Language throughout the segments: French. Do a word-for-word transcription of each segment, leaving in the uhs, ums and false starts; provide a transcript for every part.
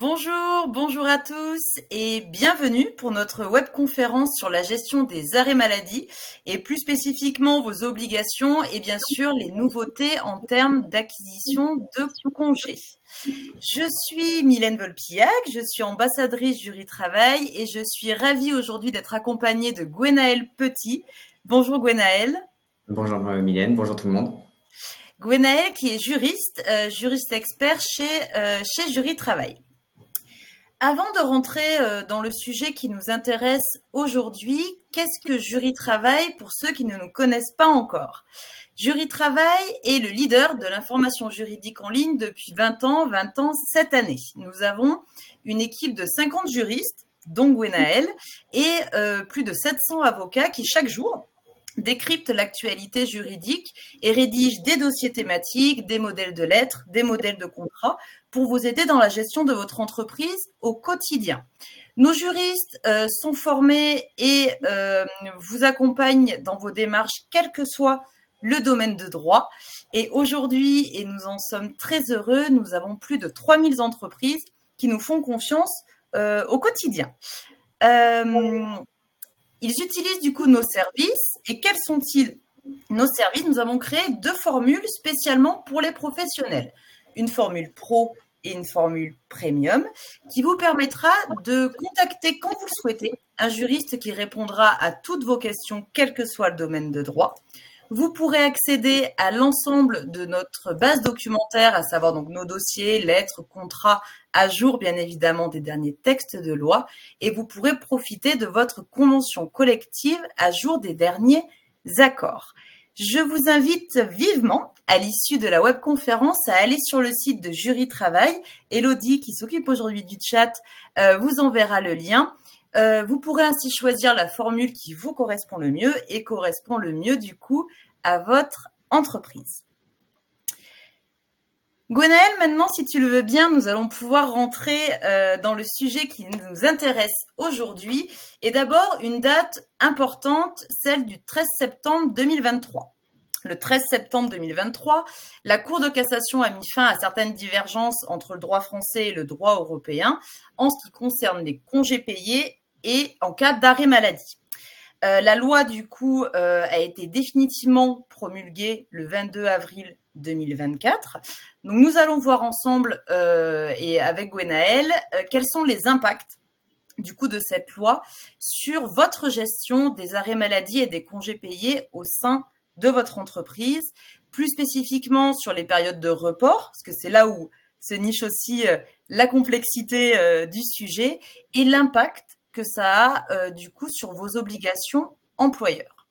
Bonjour, bonjour à tous et bienvenue pour notre webconférence sur la gestion des arrêts maladie et plus spécifiquement vos obligations et bien sûr les nouveautés en termes d'acquisition de congés. Je suis Mylène Volpillac, je suis ambassadrice Jury Travail et je suis ravie aujourd'hui d'être accompagnée de Gwenaëlle Petit. Bonjour Gwenaëlle. Bonjour Mylène, bonjour tout le monde. Gwenaëlle qui est juriste, euh, juriste expert chez, euh, chez Jury Travail. Avant de rentrer euh, dans le sujet qui nous intéresse aujourd'hui, qu'est-ce que Jury Travail pour ceux qui ne nous connaissent pas encore? Jury Travail est le leader de l'information juridique en ligne depuis vingt ans, vingt ans cette année. Nous avons une équipe de cinquante juristes, dont Gwenaëlle, et euh, plus de sept cents avocats qui chaque jour décryptent l'actualité juridique et rédigent des dossiers thématiques, des modèles de lettres, des modèles de contrats pour vous aider dans la gestion de votre entreprise au quotidien. Nos juristes euh, sont formés et euh, vous accompagnent dans vos démarches, quel que soit le domaine de droit. Et aujourd'hui, et nous en sommes très heureux, nous avons plus de trois mille entreprises qui nous font confiance euh, au quotidien. Euh, Ils utilisent du coup nos services. Et quels sont-ils, nos services? Nous avons créé deux formules spécialement pour les professionnels. Une formule pro et une formule premium qui vous permettra de contacter quand vous le souhaitez un juriste qui répondra à toutes vos questions, quel que soit le domaine de droit. Vous pourrez accéder à l'ensemble de notre base documentaire, à savoir donc nos dossiers, lettres, contrats, à jour bien évidemment des derniers textes de loi, et vous pourrez profiter de votre convention collective à jour des derniers accords. Je vous invite vivement, à l'issue de la webconférence, à aller sur le site de Jury Travail. Elodie, qui s'occupe aujourd'hui du chat, euh, vous enverra le lien. Euh, vous pourrez ainsi choisir la formule qui vous correspond le mieux et correspond le mieux du coup à votre entreprise. Gwenaëlle, maintenant, si tu le veux bien, nous allons pouvoir rentrer euh, dans le sujet qui nous intéresse aujourd'hui. Et d'abord, une date importante, celle du treize septembre deux mille vingt-trois. Le treize septembre deux mille vingt-trois, la Cour de cassation a mis fin à certaines divergences entre le droit français et le droit européen en ce qui concerne les congés payés et en cas d'arrêt maladie. Euh, la loi, du coup, euh, a été définitivement promulguée le vingt-deux avril deux mille vingt-quatre. Donc, nous allons voir ensemble euh, et avec Gwenaëlle euh, quels sont les impacts du coup de cette loi sur votre gestion des arrêts maladie et des congés payés au sein de votre entreprise, plus spécifiquement sur les périodes de report, parce que c'est là où se niche aussi euh, la complexité euh, du sujet et l'impact que ça a euh, du coup sur vos obligations employeurs.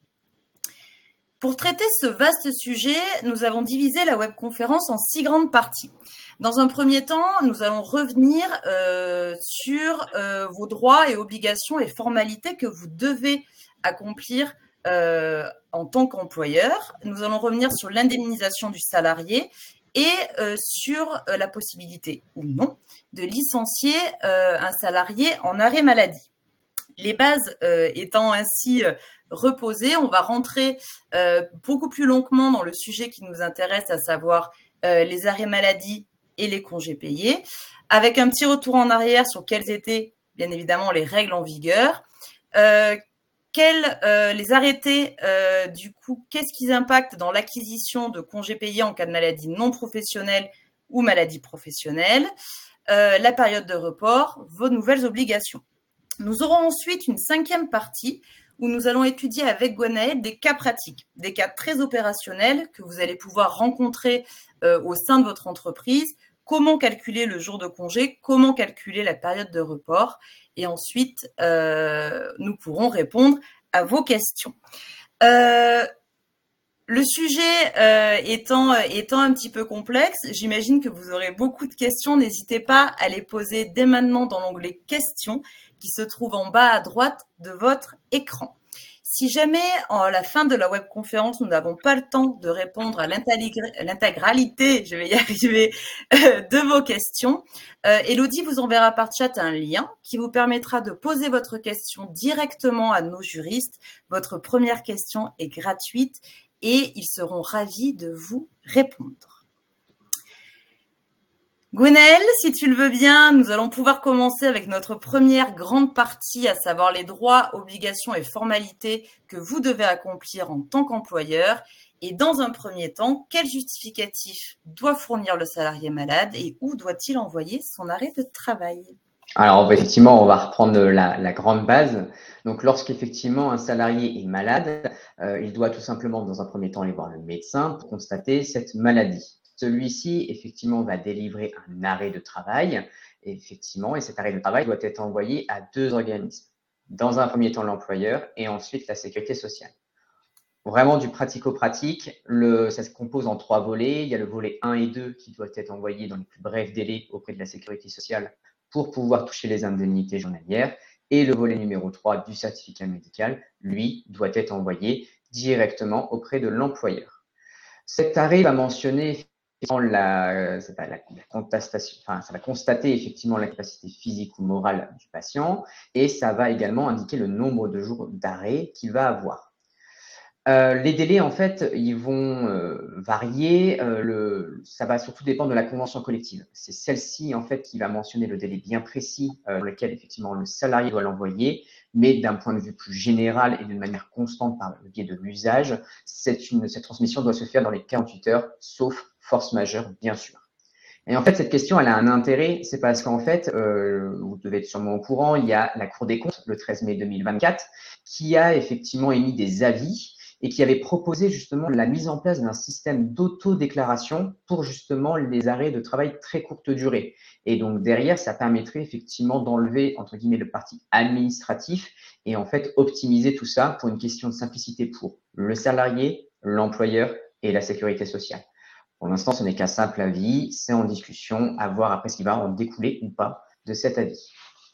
Pour traiter ce vaste sujet, nous avons divisé la webconférence en six grandes parties. Dans un premier temps, nous allons revenir euh, sur euh, vos droits et obligations et formalités que vous devez accomplir euh, en tant qu'employeur. Nous allons revenir sur l'indemnisation du salarié et euh, sur euh, la possibilité ou non de licencier euh, un salarié en arrêt maladie. Les bases euh, étant ainsi euh, reposées, on va rentrer euh, beaucoup plus longuement dans le sujet qui nous intéresse, à savoir euh, les arrêts maladie et les congés payés, avec un petit retour en arrière sur quelles étaient bien évidemment les règles en vigueur, euh, quels euh, les arrêtés, euh, du coup, qu'est-ce qu'ils impactent dans l'acquisition de congés payés en cas de maladie non professionnelle ou maladie professionnelle, euh, la période de report, vos nouvelles obligations. Nous aurons ensuite une cinquième partie où nous allons étudier avec Gwenaëlle des cas pratiques, des cas très opérationnels que vous allez pouvoir rencontrer euh, au sein de votre entreprise, comment calculer le jour de congé, comment calculer la période de report, et ensuite euh, nous pourrons répondre à vos questions. Euh, Le sujet euh, étant, étant un petit peu complexe, j'imagine que vous aurez beaucoup de questions. N'hésitez pas à les poser dès maintenant dans l'onglet questions qui se trouve en bas à droite de votre écran. Si jamais, à la fin de la webconférence, nous n'avons pas le temps de répondre à l'intégralité, je vais y arriver, euh, de vos questions, euh, Elodie vous enverra par chat un lien qui vous permettra de poser votre question directement à nos juristes. Votre première question est gratuite et ils seront ravis de vous répondre. Gwenaëlle, si tu le veux bien, nous allons pouvoir commencer avec notre première grande partie, à savoir les droits, obligations et formalités que vous devez accomplir en tant qu'employeur. Et dans un premier temps, quel justificatif doit fournir le salarié malade et où doit-il envoyer son arrêt de travail? Alors, effectivement, on va reprendre la, la grande base. Donc, lorsqu'effectivement un salarié est malade, euh, il doit tout simplement, dans un premier temps, aller voir le médecin pour constater cette maladie. Celui-ci, effectivement, va délivrer un arrêt de travail, effectivement, et cet arrêt de travail doit être envoyé à deux organismes. Dans un premier temps, l'employeur et ensuite la sécurité sociale. Vraiment du pratico-pratique, le, ça se compose en trois volets. Il y a le volet un et deux qui doit être envoyé dans les plus brefs délais auprès de la sécurité sociale pour pouvoir toucher les indemnités journalières. Et le volet numéro trois du certificat médical, lui, doit être envoyé directement auprès de l'employeur. Cet arrêt va mentionner la, la, la contestation, enfin, ça va constater effectivement l'incapacité physique ou morale du patient et ça va également indiquer le nombre de jours d'arrêt qu'il va avoir. Euh, les délais, en fait, ils vont euh, varier. Euh, le, ça va surtout dépendre de la convention collective. C'est celle-ci, en fait, qui va mentionner le délai bien précis euh, dans lequel, effectivement, le salarié doit l'envoyer. Mais d'un point de vue plus général et d'une manière constante par le biais de l'usage, cette, une, cette transmission doit se faire dans les quarante-huit heures, sauf force majeure, bien sûr. Et en fait, cette question, elle a un intérêt, c'est parce qu'en fait, euh, vous devez être sûrement au courant, il y a la Cour des comptes, le treize mai deux mille vingt-quatre, qui a effectivement émis des avis et qui avait proposé justement la mise en place d'un système d'autodéclaration pour justement les arrêts de travail très courte durée. Et donc derrière, ça permettrait effectivement d'enlever, entre guillemets, le parti administratif et en fait optimiser tout ça pour une question de simplicité pour le salarié, l'employeur et la sécurité sociale. Pour l'instant, ce n'est qu'un simple avis, c'est en discussion, à voir après ce qui va en découler ou pas de cet avis.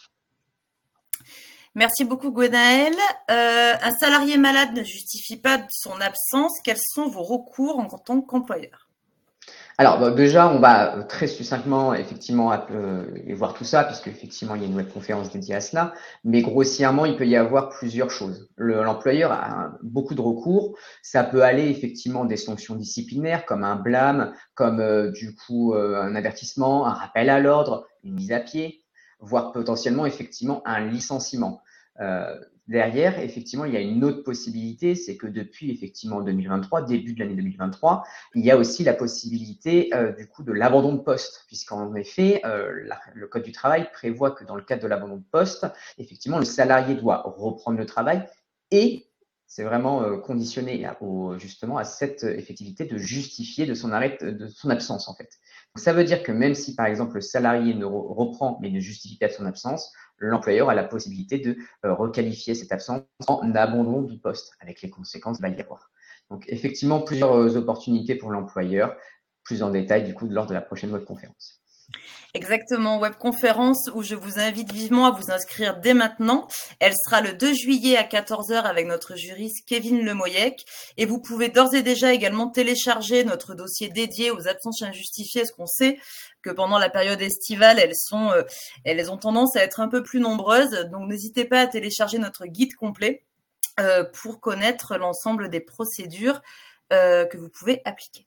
Merci beaucoup, Gwenaëlle. Euh, un salarié malade ne justifie pas son absence. Quels sont vos recours en tant qu'employeur? Alors, bah, déjà, on va très succinctement, effectivement, euh, voir tout ça, puisque effectivement, il y a une webconférence dédiée à cela. Mais grossièrement, il peut y avoir plusieurs choses. Le, l'employeur a beaucoup de recours. Ça peut aller effectivement des sanctions disciplinaires, comme un blâme, comme euh, du coup euh, un avertissement, un rappel à l'ordre, une mise à pied, voire potentiellement effectivement un licenciement. Euh, derrière, effectivement, il y a une autre possibilité, c'est que depuis effectivement deux mille vingt-trois, début de l'année deux mille vingt-trois, il y a aussi la possibilité euh, du coup de l'abandon de poste, puisqu'en effet, euh, la, le Code du travail prévoit que dans le cadre de l'abandon de poste, effectivement, le salarié doit reprendre le travail et c'est vraiment euh, conditionné à, au, justement à cette effectivité de justifier de son arrêt, de son absence en fait. Donc, ça veut dire que même si par exemple le salarié ne re- reprend mais ne justifie pas de son absence, l'employeur a la possibilité de euh, requalifier cette absence en abandon du poste, avec les conséquences qu'il va y avoir. Donc, effectivement, plusieurs opportunités pour l'employeur, plus en détail, du coup, lors de la prochaine webconférence. Exactement, webconférence où je vous invite vivement à vous inscrire dès maintenant. Elle sera le deux juillet à quatorze heures avec notre juriste Kevin Lemoyec. Et vous pouvez d'ores et déjà également télécharger notre dossier dédié aux absences injustifiées, parce qu'on sait que pendant la période estivale, elles sont, euh, elles ont tendance à être un peu plus nombreuses. Donc, n'hésitez pas à télécharger notre guide complet euh, pour connaître l'ensemble des procédures euh, que vous pouvez appliquer.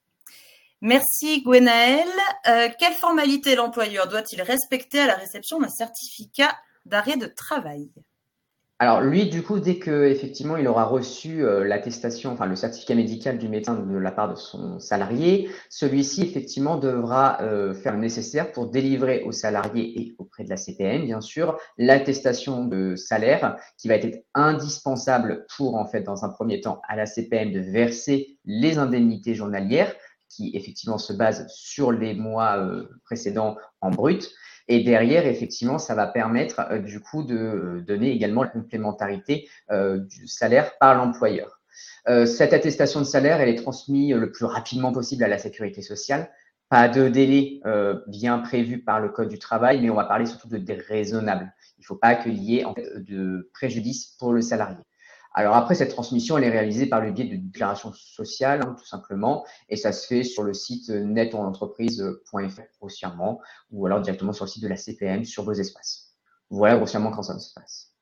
Merci Gwenaëlle. Euh, quelle formalité l'employeur doit-il respecter à la réception d'un certificat d'arrêt de travail? Alors lui, du coup, dès que effectivement il aura reçu euh, l'attestation, enfin le certificat médical du médecin de la part de son salarié, celui-ci effectivement devra euh, faire le nécessaire pour délivrer au salarié et auprès de la C P M, bien sûr, l'attestation de salaire qui va être indispensable pour en fait dans un premier temps à la C P M de verser les indemnités journalières qui effectivement se basent sur les mois euh, précédents en brut. Et derrière, effectivement, ça va permettre euh, du coup de donner également la complémentarité euh, du salaire par l'employeur. Euh, cette attestation de salaire, elle est transmise le plus rapidement possible à la sécurité sociale. Pas de délai euh, bien prévu par le Code du travail, mais on va parler surtout de délai raisonnable. Il ne faut pas qu'il y ait en fait, de préjudice pour le salarié. Alors après, cette transmission, elle est réalisée par le biais de déclaration sociale, hein, tout simplement, et ça se fait sur le site netonentreprise point f r grossièrement, ou alors directement sur le site de la C P M sur vos espaces. Voilà grossièrement quand ça se passe.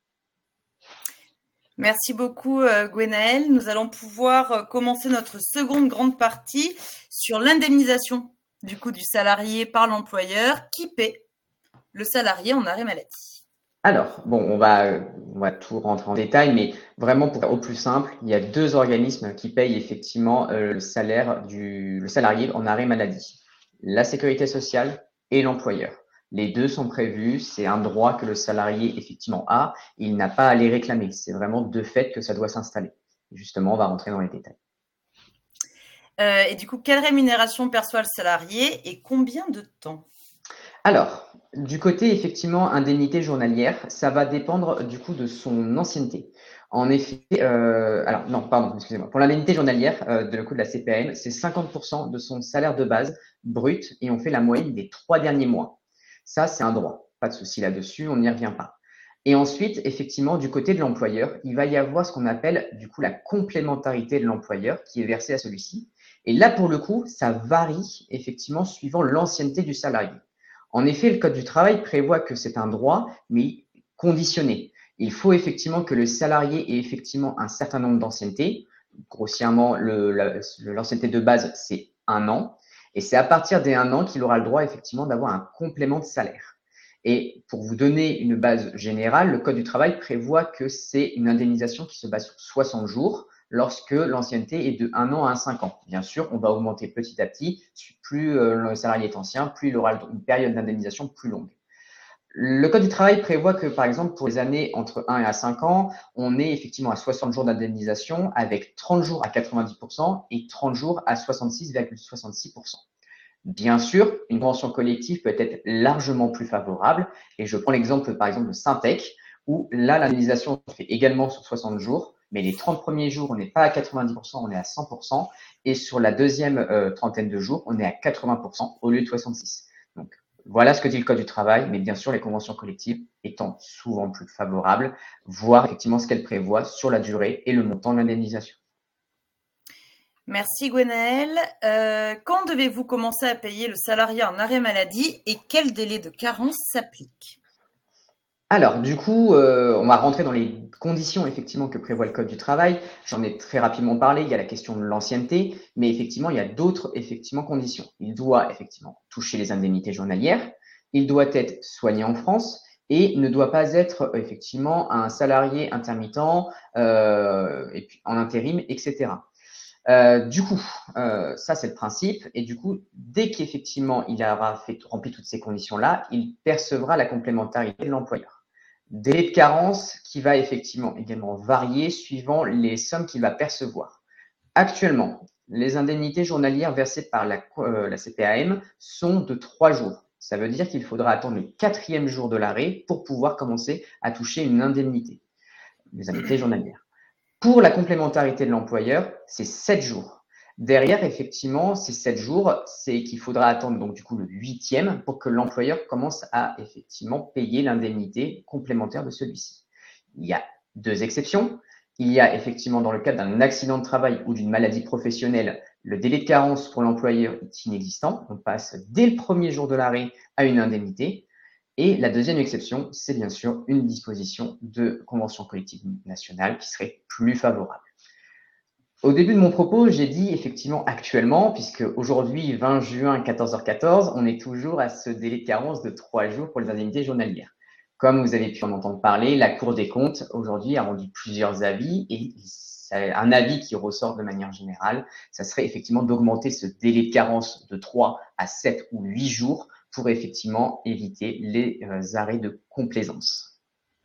Merci beaucoup euh, Gwenaëlle. Nous allons pouvoir euh, commencer notre seconde grande partie sur l'indemnisation. du coup du salarié par l'employeur. Qui paie le salarié en arrêt maladie? Alors, bon, on va, on va tout rentrer en détail, mais vraiment pour faire au plus simple, il y a deux organismes qui payent effectivement euh, le salaire du le salarié en arrêt maladie, la sécurité sociale et l'employeur. Les deux sont prévus, c'est un droit que le salarié effectivement a, il n'a pas à les réclamer. C'est vraiment de fait que ça doit s'installer. Justement, on va rentrer dans les détails. Euh, et du coup, quelle rémunération perçoit le salarié et combien de temps? Alors, du côté effectivement indemnité journalière, ça va dépendre du coup de son ancienneté. En effet, euh, alors non, pardon, excusez-moi. Pour l'indemnité journalière euh, de le coût de la C P A M, c'est cinquante pour cent de son salaire de base brut et on fait la moyenne des trois derniers mois. Ça, c'est un droit. Pas de souci là-dessus, on n'y revient pas. Et ensuite, effectivement, du côté de l'employeur, il va y avoir ce qu'on appelle du coup la complémentarité de l'employeur qui est versée à celui-ci. Et là, pour le coup, ça varie effectivement suivant l'ancienneté du salarié. En effet, le Code du travail prévoit que c'est un droit, mais conditionné. Il faut effectivement que le salarié ait effectivement un certain nombre d'anciennetés. Grossièrement, le, la, l'ancienneté de base, c'est un an. Et c'est à partir des un an qu'il aura le droit effectivement d'avoir un complément de salaire. Et pour vous donner une base générale, le Code du travail prévoit que c'est une indemnisation qui se base sur soixante jours lorsque l'ancienneté est de un an à cinq ans. Bien sûr, on va augmenter petit à petit. Plus le salarié est ancien, plus il aura une période d'indemnisation plus longue. Le Code du travail prévoit que, par exemple, pour les années entre un et à cinq ans, on est effectivement à soixante jours d'indemnisation avec trente jours à quatre-vingt-dix pour cent et trente jours à soixante-six virgule soixante-six pour cent. Bien sûr, une convention collective peut être largement plus favorable. Et je prends l'exemple, par exemple, de Syntec, où là, l'indemnisation se fait également sur soixante jours, mais les trente premiers jours, on n'est pas à quatre-vingt-dix pour cent, on est à cent pour cent. Et sur la deuxième euh, trentaine de jours, on est à quatre-vingts pour cent au lieu de soixante-six. Donc, voilà ce que dit le Code du travail, mais bien sûr, les conventions collectives étant souvent plus favorables, voir effectivement ce qu'elles prévoient sur la durée et le montant de l'indemnisation. Merci Gwenaëlle. Euh, quand devez-vous commencer à payer le salarié en arrêt maladie et quel délai de carence s'applique? Alors, du coup, euh, on va rentrer dans les conditions effectivement que prévoit le Code du travail. J'en ai très rapidement parlé. Il y a la question de l'ancienneté, mais effectivement, il y a d'autres effectivement conditions. Il doit effectivement toucher les indemnités journalières. Il doit être soigné en France et ne doit pas être effectivement un salarié intermittent euh, et puis en intérim, et cetera. Euh, du coup, euh, ça c'est le principe. Et du coup, dès qu'effectivement il aura fait, rempli toutes ces conditions-là, il percevra la complémentarité de l'employeur. Délai de carence qui va effectivement également varier suivant les sommes qu'il va percevoir. Actuellement, les indemnités journalières versées par la, euh, la C P A M sont de trois jours. Ça veut dire qu'il faudra attendre le quatrième jour de l'arrêt pour pouvoir commencer à toucher une indemnité, les indemnités journalières. Pour la complémentarité de l'employeur, c'est sept jours. Derrière, effectivement, ces sept jours, c'est qu'il faudra attendre donc du coup le huitième pour que l'employeur commence à effectivement payer l'indemnité complémentaire de celui-ci. Il y a deux exceptions. Il y a effectivement dans le cadre d'un accident de travail ou d'une maladie professionnelle, le délai de carence pour l'employeur est inexistant. On passe dès le premier jour de l'arrêt à une indemnité. Et la deuxième exception, c'est bien sûr une disposition de convention collective nationale qui serait plus favorable. Au début de mon propos, j'ai dit effectivement actuellement, puisque aujourd'hui, vingt juin, quatorze heures quatorze, on est toujours à ce délai de carence de trois jours pour les indemnités journalières. Comme vous avez pu en entendre parler, la Cour des comptes aujourd'hui a rendu plusieurs avis et un avis qui ressort de manière générale, ça serait effectivement d'augmenter ce délai de carence de trois à sept ou huit jours pour effectivement éviter les euh, arrêts de complaisance.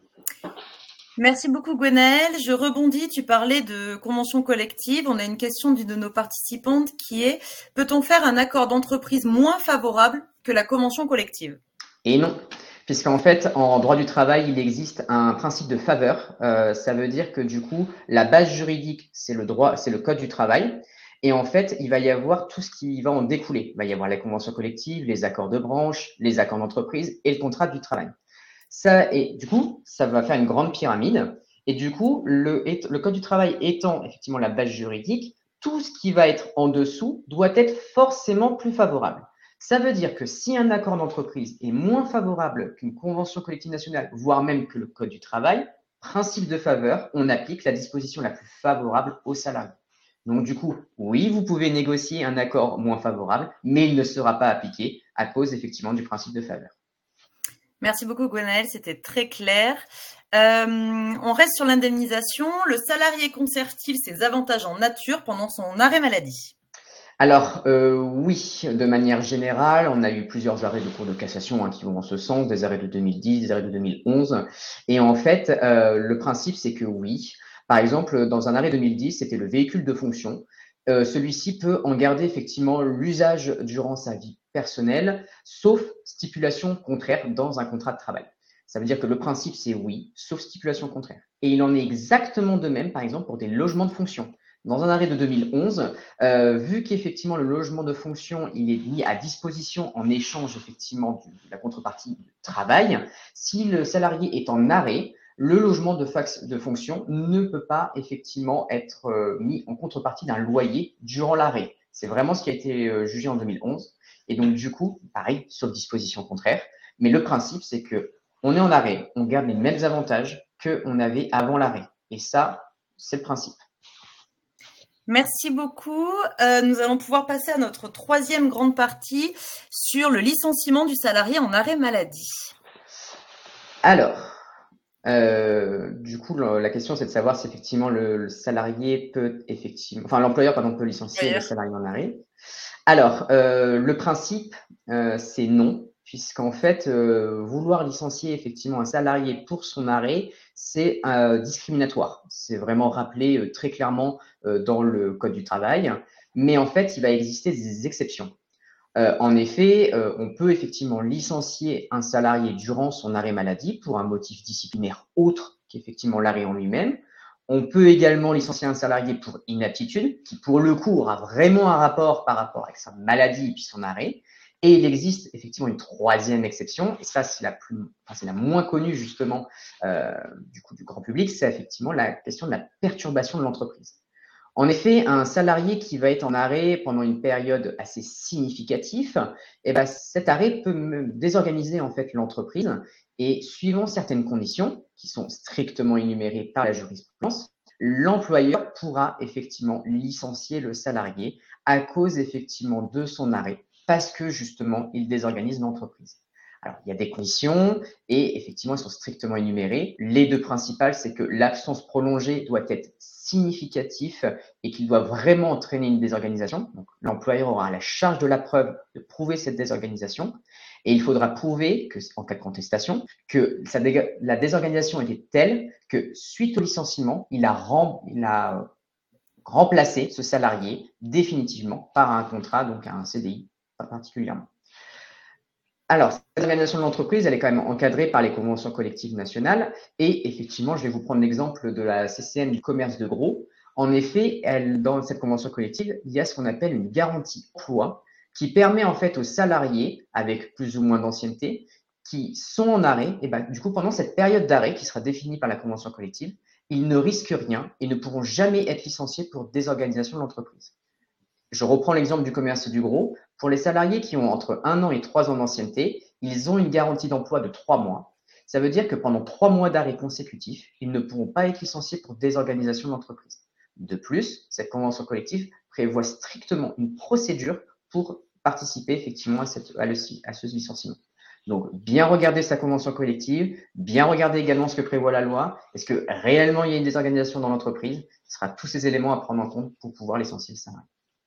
Merci beaucoup Gwenaëlle. Je rebondis, tu parlais de convention collective. On a une question d'une de nos participantes qui est « Peut-on faire un accord d'entreprise moins favorable que la convention collective ?» Et non, puisqu'en fait, en droit du travail, il existe un principe de faveur. Euh, ça veut dire que du coup, la base juridique, c'est le droit, c'est le Code du travail. Et en fait, il va y avoir tout ce qui va en découler. Il va y avoir les conventions collectives, les accords de branche, les accords d'entreprise et le contrat du travail. Ça, et du coup, ça va faire une grande pyramide. Et du coup, le, le Code du travail étant effectivement la base juridique, tout ce qui va être en dessous doit être forcément plus favorable. Ça veut dire que si un accord d'entreprise est moins favorable qu'une convention collective nationale, voire même que le Code du travail, principe de faveur, on applique la disposition la plus favorable aux salariés. Donc du coup, oui, vous pouvez négocier un accord moins favorable, mais il ne sera pas appliqué à cause effectivement du principe de faveur. Merci beaucoup Gwenaëlle, c'était très clair. Euh, on reste sur l'indemnisation. Le salarié conserve-t-il ses avantages en nature pendant son arrêt maladie? Alors, euh, oui, de manière générale, on a eu plusieurs arrêts de cour de cassation hein, qui vont en ce sens, des arrêts de deux mille dix, des arrêts de deux mille onze. Et en fait, euh, le principe, c'est que oui, par exemple, dans un arrêt deux mille dix, c'était le véhicule de fonction. Euh, celui-ci peut en garder effectivement l'usage durant sa vie personnelle, sauf stipulation contraire dans un contrat de travail. Ça veut dire que le principe, c'est oui, sauf stipulation contraire. Et il en est exactement de même, par exemple, pour des logements de fonction. Dans un arrêt de deux mille onze, euh, vu qu'effectivement le logement de fonction il est mis à disposition en échange effectivement de la contrepartie du travail, si le salarié est en arrêt, le logement de, fax, de fonction ne peut pas effectivement être euh, mis en contrepartie d'un loyer durant l'arrêt. C'est vraiment ce qui a été euh, jugé en deux mille onze. Et donc du coup, pareil, sauf disposition contraire. Mais le principe, c'est que on est en arrêt, on garde les mêmes avantages qu'on avait avant l'arrêt. Et ça, c'est le principe. Merci beaucoup. Euh, nous allons pouvoir passer à notre troisième grande partie sur le licenciement du salarié en arrêt maladie. Alors, euh, du coup, la, la question c'est de savoir si effectivement le, le salarié peut effectivement, enfin l'employeur pardon peut licencier D'ailleurs. le salarié en arrêt. Alors, euh, le principe euh, c'est non, puisqu'en fait euh, vouloir licencier effectivement un salarié pour son arrêt, c'est euh, discriminatoire. C'est vraiment rappelé euh, très clairement euh, dans le Code du travail, mais en fait il va exister des exceptions. Euh, en effet, euh, on peut effectivement licencier un salarié durant son arrêt maladie pour un motif disciplinaire autre qu'effectivement l'arrêt en lui-même. On peut également licencier un salarié pour inaptitude, qui pour le coup aura vraiment un rapport par rapport avec sa maladie et puis son arrêt. Et il existe effectivement une troisième exception, et ça c'est la plus, enfin, c'est la moins connue justement euh, du coup du grand public, c'est effectivement la question de la perturbation de l'entreprise. En effet, un salarié qui va être en arrêt pendant une période assez significative, eh ben, cet arrêt peut désorganiser en fait l'entreprise et suivant certaines conditions qui sont strictement énumérées par la jurisprudence, l'employeur pourra effectivement licencier le salarié à cause effectivement de son arrêt parce que justement il désorganise l'entreprise. Alors, il y a des conditions et effectivement, elles sont strictement énumérées. Les deux principales, c'est que l'absence prolongée doit être significative et qu'il doit vraiment entraîner une désorganisation. Donc, l'employeur aura la charge de la preuve de prouver cette désorganisation et il faudra prouver, que, en cas de contestation, que sa dé- la désorganisation était telle que suite au licenciement, il a, rem, il a remplacé ce salarié définitivement par un contrat, donc un C D I particulièrement. Alors, cette organisation de l'entreprise, elle est quand même encadrée par les conventions collectives nationales. Et effectivement, je vais vous prendre l'exemple de la C C N du commerce de gros. En effet, elle, dans cette convention collective, il y a ce qu'on appelle une garantie emploi qui permet en fait aux salariés, avec plus ou moins d'ancienneté, qui sont en arrêt, et ben, du coup, pendant cette période d'arrêt qui sera définie par la convention collective, ils ne risquent rien et ne pourront jamais être licenciés pour désorganisation de l'entreprise. Je reprends l'exemple du commerce du gros. Pour les salariés qui ont entre un an et trois ans d'ancienneté, ils ont une garantie d'emploi de trois mois. Ça veut dire que pendant trois mois d'arrêt consécutifs, ils ne pourront pas être licenciés pour désorganisation de l'entreprise. De plus, cette convention collective prévoit strictement une procédure pour participer effectivement à, cette, à, le, à ce licenciement. Donc, bien regarder sa convention collective, bien regarder également ce que prévoit la loi. Est-ce que réellement il y a une désorganisation dans l'entreprise? Ce sera tous ces éléments à prendre en compte pour pouvoir licencier le salarié.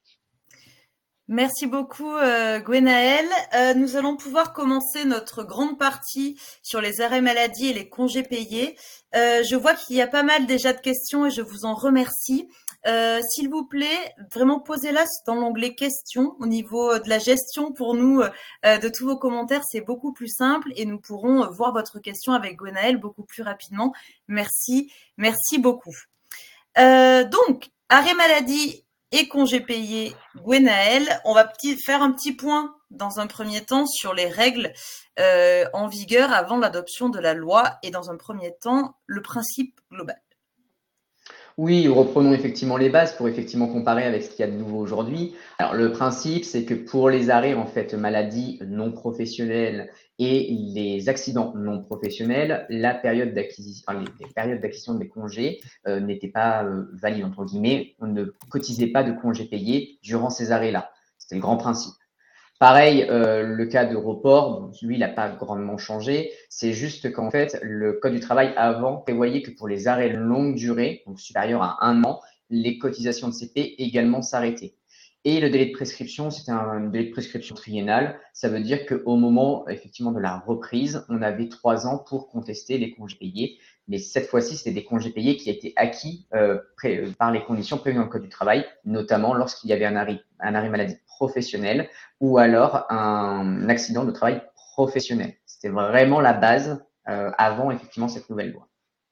Merci beaucoup euh, Gwenaëlle. Euh, nous allons pouvoir commencer notre grande partie sur les arrêts maladie et les congés payés. Euh, je vois qu'il y a pas mal déjà de questions et je vous en remercie. Euh, s'il vous plaît, vraiment posez-la dans l'onglet questions au niveau de la gestion. Pour nous, euh, de tous vos commentaires, c'est beaucoup plus simple et nous pourrons voir votre question avec Gwenaëlle beaucoup plus rapidement. Merci, merci beaucoup. Euh, donc, arrêt maladie et congés payés, Gwenaëlle, on va petit, faire un petit point dans un premier temps sur les règles euh, en vigueur avant l'adoption de la loi et dans un premier temps, le principe global. Oui, reprenons effectivement les bases pour effectivement comparer avec ce qu'il y a de nouveau aujourd'hui. Alors, le principe, c'est que pour les arrêts, en fait, maladie non professionnelle et les accidents non professionnels, la période d'acquisition, enfin, les, les périodes d'acquisition des congés euh, n'étaient pas euh, valides, entre guillemets. On ne cotisait pas de congés payés durant ces arrêts-là. C'était le grand principe. Pareil, euh, le cas de report, lui, il n'a pas grandement changé. C'est juste qu'en fait, le Code du travail avant prévoyait que pour les arrêts longue durée, donc supérieurs à un an, les cotisations de C P également s'arrêtaient. Et le délai de prescription, c'était un délai de prescription triennal. Ça veut dire qu'au moment effectivement de la reprise, on avait trois ans pour contester les congés payés. Mais cette fois-ci, c'était des congés payés qui étaient acquis euh, pré, euh, par les conditions prévues dans le Code du travail, notamment lorsqu'il y avait un arrêt, un arrêt maladie professionnel ou alors un accident de travail professionnel. C'était vraiment la base euh, avant effectivement cette nouvelle loi.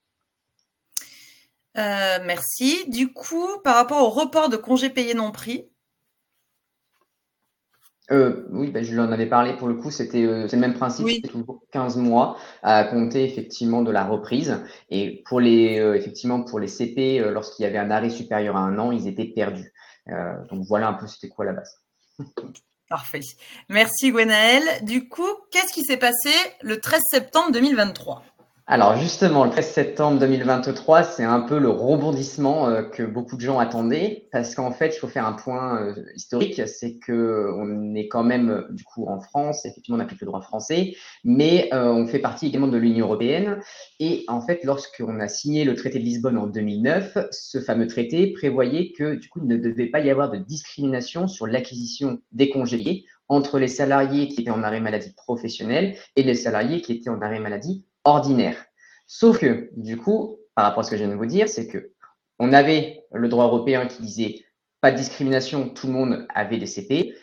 Euh, merci. Du coup, par rapport au report de congés payés non pris. Euh, oui, ben, je l'en avais parlé pour le coup, c'était euh, c'est le même principe, Oui. c'est toujours quinze mois à compter effectivement de la reprise. Et pour les euh, effectivement pour les C P, euh, lorsqu'il y avait un arrêt supérieur à un an, ils étaient perdus. Euh, donc voilà un peu c'était quoi la base. Parfait. Merci Gwenaëlle. Du coup, qu'est-ce qui s'est passé le treize septembre deux mille vingt-trois? Alors justement, le treize septembre deux mille vingt-trois, c'est un peu le rebondissement euh, que beaucoup de gens attendaient, parce qu'en fait, il faut faire un point euh, historique, c'est que on est quand même euh, du coup en France, effectivement, on applique le droit français, mais euh, on fait partie également de l'Union européenne. Et en fait, lorsqu'on a signé le traité de Lisbonne en deux mille neuf, ce fameux traité prévoyait que du coup, il ne devait pas y avoir de discrimination sur l'acquisition des congés entre les salariés qui étaient en arrêt maladie professionnel et les salariés qui étaient en arrêt maladie ordinaire. Sauf que, du coup, par rapport à ce que je viens de vous dire, c'est que on avait le droit européen qui disait pas de discrimination, tout le monde avait des C P.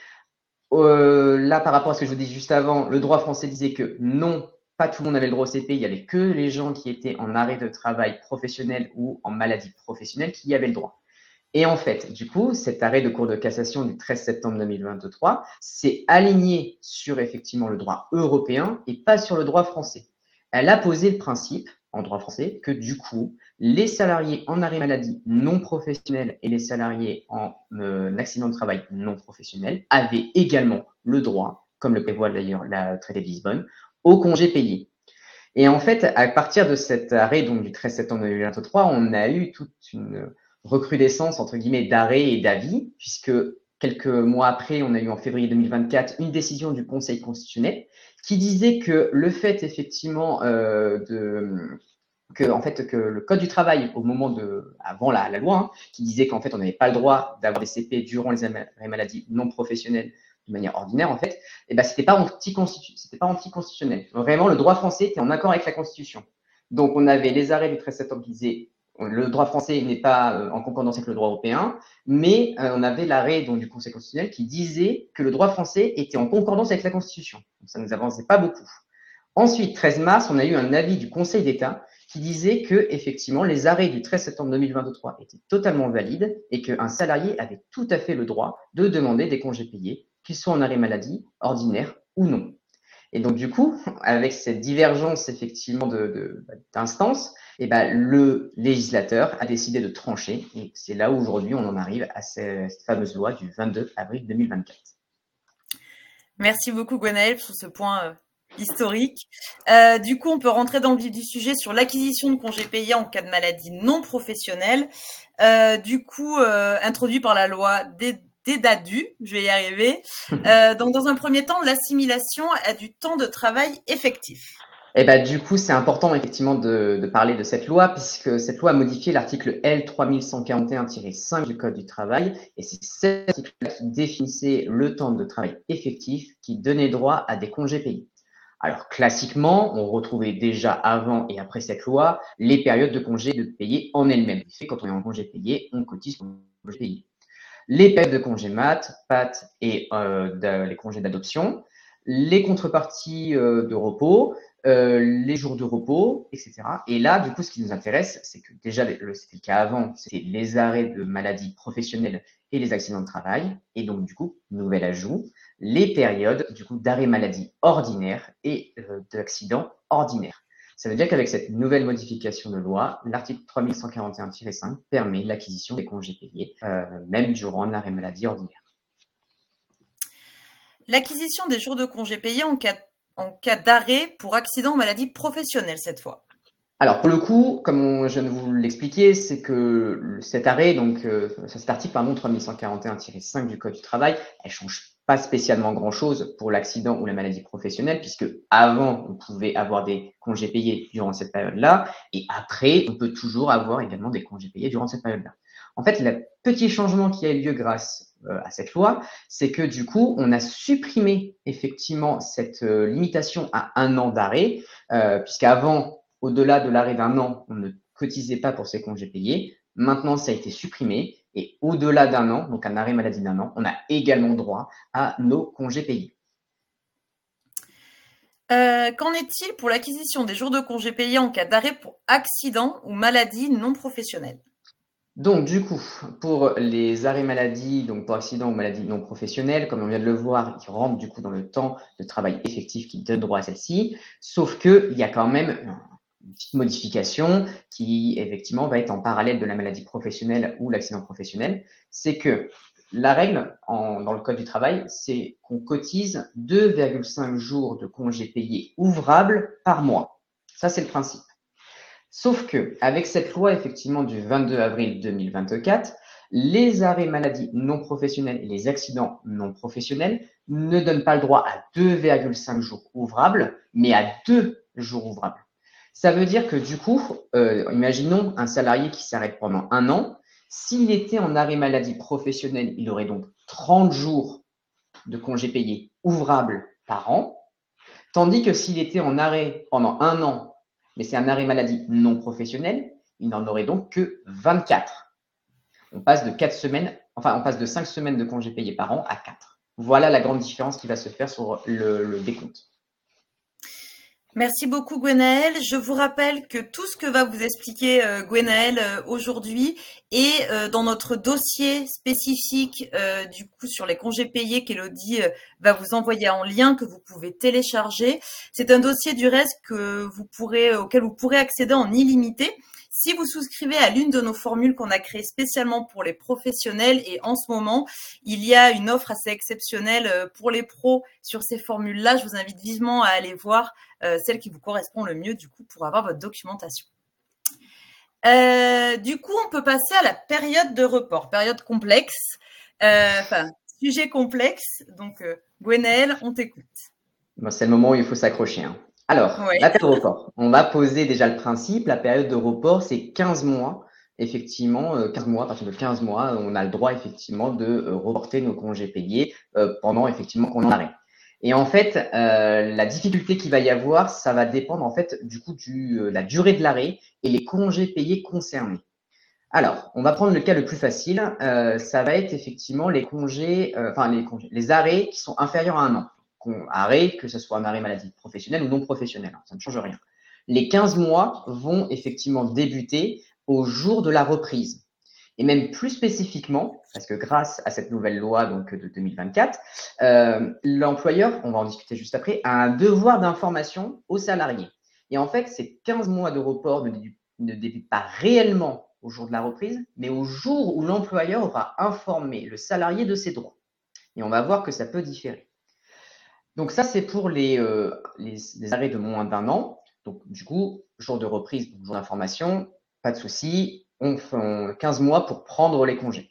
Euh, là, par rapport à ce que je vous dis juste avant, le droit français disait que non, pas tout le monde avait le droit au C P, il y avait que les gens qui étaient en arrêt de travail professionnel ou en maladie professionnelle qui y avaient le droit. Et en fait, du coup, cet arrêt de Cour de cassation du treize septembre deux mille vingt-trois s'est aligné sur effectivement le droit européen et pas sur le droit français. Elle a posé le principe, en droit français, que du coup, les salariés en arrêt maladie non professionnel et les salariés en euh, accident de travail non professionnel avaient également le droit, comme le prévoit d'ailleurs la traité de Lisbonne, au congé payé. Et en fait, à partir de cet arrêt donc du treize septembre deux mille vingt-trois, on a eu toute une recrudescence entre guillemets d'arrêts et d'avis, puisque quelques mois après, on a eu en février deux mille vingt-quatre une décision du Conseil constitutionnel qui disait que le fait effectivement euh, de que en fait que le code du travail au moment de avant la, la loi hein, qui disait qu'en fait on n'avait pas le droit d'avoir des C P durant les maladies non professionnelles de manière ordinaire en fait, et ben c'était pas anti-constitu- c'était pas anticonstitutionnel. Vraiment le droit français était en accord avec la Constitution. Donc on avait les arrêts du treize septembre qui disaient le droit français n'est pas euh, en concordance avec le droit européen, mais euh, on avait l'arrêt donc du Conseil constitutionnel qui disait que le droit français était en concordance avec la Constitution. Donc ça ne nous avançait pas beaucoup. Ensuite, treize mars, on a eu un avis du Conseil d'État qui disait que effectivement les arrêts du treize septembre deux mille vingt-trois étaient totalement valides et qu'un salarié avait tout à fait le droit de demander des congés payés, qu'ils soient en arrêt maladie, ordinaire ou non. Et donc du coup, avec cette divergence effectivement de, de, d'instance, eh ben, le législateur a décidé de trancher et c'est là où aujourd'hui on en arrive à cette fameuse loi du vingt-deux avril deux mille vingt-quatre. Merci beaucoup Gwenaëlle pour ce point euh, historique. Euh, du coup, on peut rentrer dans le vif du sujet sur l'acquisition de congés payés en cas de maladie non professionnelle. Euh, du coup, euh, introduit par la loi des Dédadu, je vais y arriver. Euh, donc, dans un premier temps, l'assimilation à du temps de travail effectif. Et bah, du coup, c'est important effectivement de, de parler de cette loi, puisque cette loi a modifié l'article L trois mille cent quarante et un tiret cinq du Code du travail, et c'est cet article qui définissait le temps de travail effectif qui donnait droit à des congés payés. Alors, classiquement, on retrouvait déjà avant et après cette loi les périodes de congés de payés en elles-mêmes. Quand on est en congé payé, on cotise pour le congé payé. Les périodes de congés mat, P A T et euh, de, les congés d'adoption, les contreparties euh, de repos, euh, les jours de repos, et cetera. Et là, du coup, ce qui nous intéresse, c'est que déjà, le, c'était le cas avant, c'était les arrêts de maladie professionnelle et les accidents de travail. Et donc, du coup, nouvel ajout, les périodes du coup d'arrêt maladie ordinaire et euh, d'accident ordinaire. Ça veut dire qu'avec cette nouvelle modification de loi, l'article trois mille cent quarante et un tiret cinq permet l'acquisition des congés payés, euh, même durant un arrêt maladie ordinaire. L'acquisition des jours de congés payés en cas, en cas d'arrêt pour accident ou maladie professionnelle cette fois. Alors, pour le coup, comme on, je viens de vous l'expliquer, c'est que cet arrêt, donc euh, cet article pardon, trois mille cent quarante et un tiret cinq du Code du travail, elle ne change pas spécialement grand-chose pour l'accident ou la maladie professionnelle, puisque avant, on pouvait avoir des congés payés durant cette période-là, et après, on peut toujours avoir également des congés payés durant cette période-là. En fait, le petit changement qui a eu lieu grâce euh, à cette loi, c'est que du coup, on a supprimé effectivement cette euh, limitation à un an d'arrêt, euh, puisqu'avant, au-delà de l'arrêt d'un an, on ne cotisait pas pour ces congés payés. Maintenant, ça a été supprimé. Et au-delà d'un an, donc un arrêt maladie d'un an, on a également droit à nos congés payés. Euh, qu'en est-il pour l'acquisition des jours de congés payés en cas d'arrêt pour accident ou maladie non professionnelle? Donc, du coup, pour les arrêts maladie, donc pour accident ou maladie non professionnelle, comme on vient de le voir, ils rentrent du coup dans le temps de travail effectif qui donne droit à celle-ci. Sauf qu'il y a quand même une petite modification qui, effectivement, va être en parallèle de la maladie professionnelle ou l'accident professionnel. C'est que la règle en, dans le Code du travail, c'est qu'on cotise deux virgule cinq jours de congés payés ouvrables par mois. Ça, c'est le principe. Sauf que, avec cette loi, effectivement, du vingt-deux avril deux mille vingt-quatre, les arrêts maladie non professionnels et les accidents non professionnels ne donnent pas le droit à deux virgule cinq jours ouvrables, mais à deux jours ouvrables. Ça veut dire que du coup, euh, imaginons un salarié qui s'arrête pendant un an. S'il était en arrêt maladie professionnel, il aurait donc trente jours de congés payés ouvrables par an. Tandis que s'il était en arrêt pendant un an, mais c'est un arrêt maladie non professionnel, il n'en aurait donc que vingt-quatre. On passe de quatre semaines, enfin, on passe de cinq semaines de congés payés par an à quatre. Voilà la grande différence qui va se faire sur le, le décompte. Merci beaucoup Gwenaëlle. Je vous rappelle que tout ce que va vous expliquer euh, Gwenaëlle euh, aujourd'hui est euh, dans notre dossier spécifique euh, du coup sur les congés payés qu'Elodie euh, va vous envoyer en lien que vous pouvez télécharger. C'est un dossier du reste que vous pourrez, auquel vous pourrez accéder en illimité. Si vous souscrivez à l'une de nos formules qu'on a créées spécialement pour les professionnels, et en ce moment, il y a une offre assez exceptionnelle pour les pros sur ces formules-là, je vous invite vivement à aller voir euh, celle qui vous correspond le mieux du coup pour avoir votre documentation. Euh, du coup, on peut passer à la période de report, période complexe, euh, enfin, sujet complexe. Donc, euh, Gwenaëlle, on t'écoute. Bon, c'est le moment où il faut s'accrocher. Hein. Alors, ouais. La période de report. On va poser déjà le principe. La période de report, c'est quinze mois. Effectivement, quinze mois, à partir de quinze mois, on a le droit effectivement de reporter nos congés payés euh, pendant effectivement qu'on en arrête. Et en fait, euh, la difficulté qu'il va y avoir, ça va dépendre en fait du coup du euh, la durée de l'arrêt et les congés payés concernés. Alors, on va prendre le cas le plus facile. Euh, ça va être effectivement les congés, euh, enfin les congés, les arrêts qui sont inférieurs à un an. Arrêt, que ce soit un arrêt maladie professionnel ou non professionnel, ça ne change rien. Les quinze mois vont effectivement débuter au jour de la reprise. Et même plus spécifiquement, parce que grâce à cette nouvelle loi donc, de deux mille vingt-quatre, euh, l'employeur, on va en discuter juste après, a un devoir d'information aux salariés. Et en fait, ces quinze mois de report ne, ne débutent pas réellement au jour de la reprise, mais au jour où l'employeur aura informé le salarié de ses droits. Et on va voir que ça peut différer. Donc ça, c'est pour les, euh, les, les arrêts de moins d'un an. Donc du coup, jour de reprise, jour d'information, pas de souci. On fait quinze mois pour prendre les congés.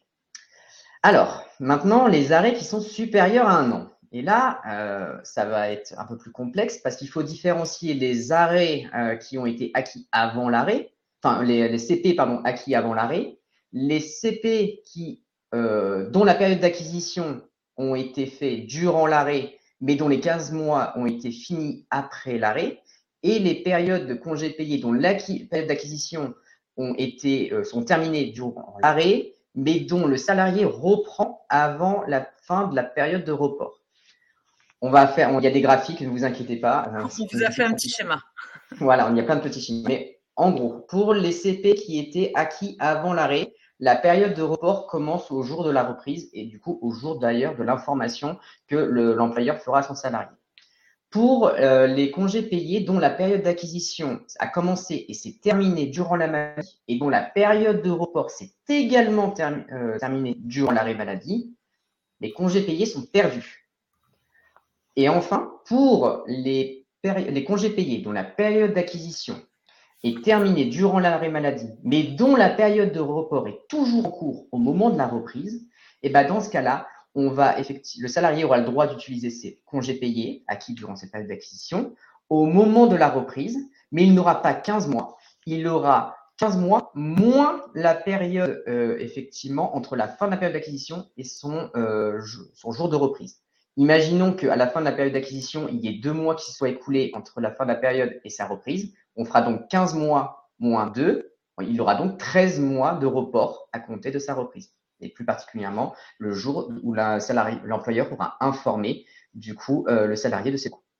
Alors, maintenant, les arrêts qui sont supérieurs à un an. Et là, euh, ça va être un peu plus complexe parce qu'il faut différencier les arrêts euh, qui ont été acquis avant l'arrêt, enfin les, les C P pardon, acquis avant l'arrêt, les C P qui, euh, dont la période d'acquisition ont été faits durant l'arrêt, mais dont les quinze mois ont été finis après l'arrêt, et les périodes de congés payés dont la période d'acquisition ont été, euh, sont terminées durant l'arrêt, mais dont le salarié reprend avant la fin de la période de report. On va faire, il y a des graphiques, ne vous inquiétez pas. On vous a fait un petit schéma. Voilà, il y a plein de petits schémas. Mais en gros, pour les C P qui étaient acquis avant l'arrêt, la période de report commence au jour de la reprise et du coup au jour d'ailleurs de l'information que le, l'employeur fera à son salarié. Pour euh, les congés payés dont la période d'acquisition a commencé et s'est terminée durant la maladie et dont la période de report s'est également termi euh, terminée durant l'arrêt maladie, les congés payés sont perdus. Et enfin, pour les, les congés payés dont la période d'acquisition est terminée durant l'arrêt maladie, mais dont la période de report est toujours en cours au moment de la reprise, et ben dans ce cas-là, on va effectivement, le salarié aura le droit d'utiliser ses congés payés acquis durant cette période d'acquisition au moment de la reprise, mais il n'aura pas quinze mois, il aura quinze mois moins la période euh, effectivement entre la fin de la période d'acquisition et son, euh, son jour de reprise. Imaginons qu'à la fin de la période d'acquisition, il y ait deux mois qui se soient écoulés entre la fin de la période et sa reprise. On fera donc quinze mois moins deux. Il aura donc treize mois de report à compter de sa reprise. Et plus particulièrement le jour où l'employeur pourra informer du coup euh, le salarié de ses coûts.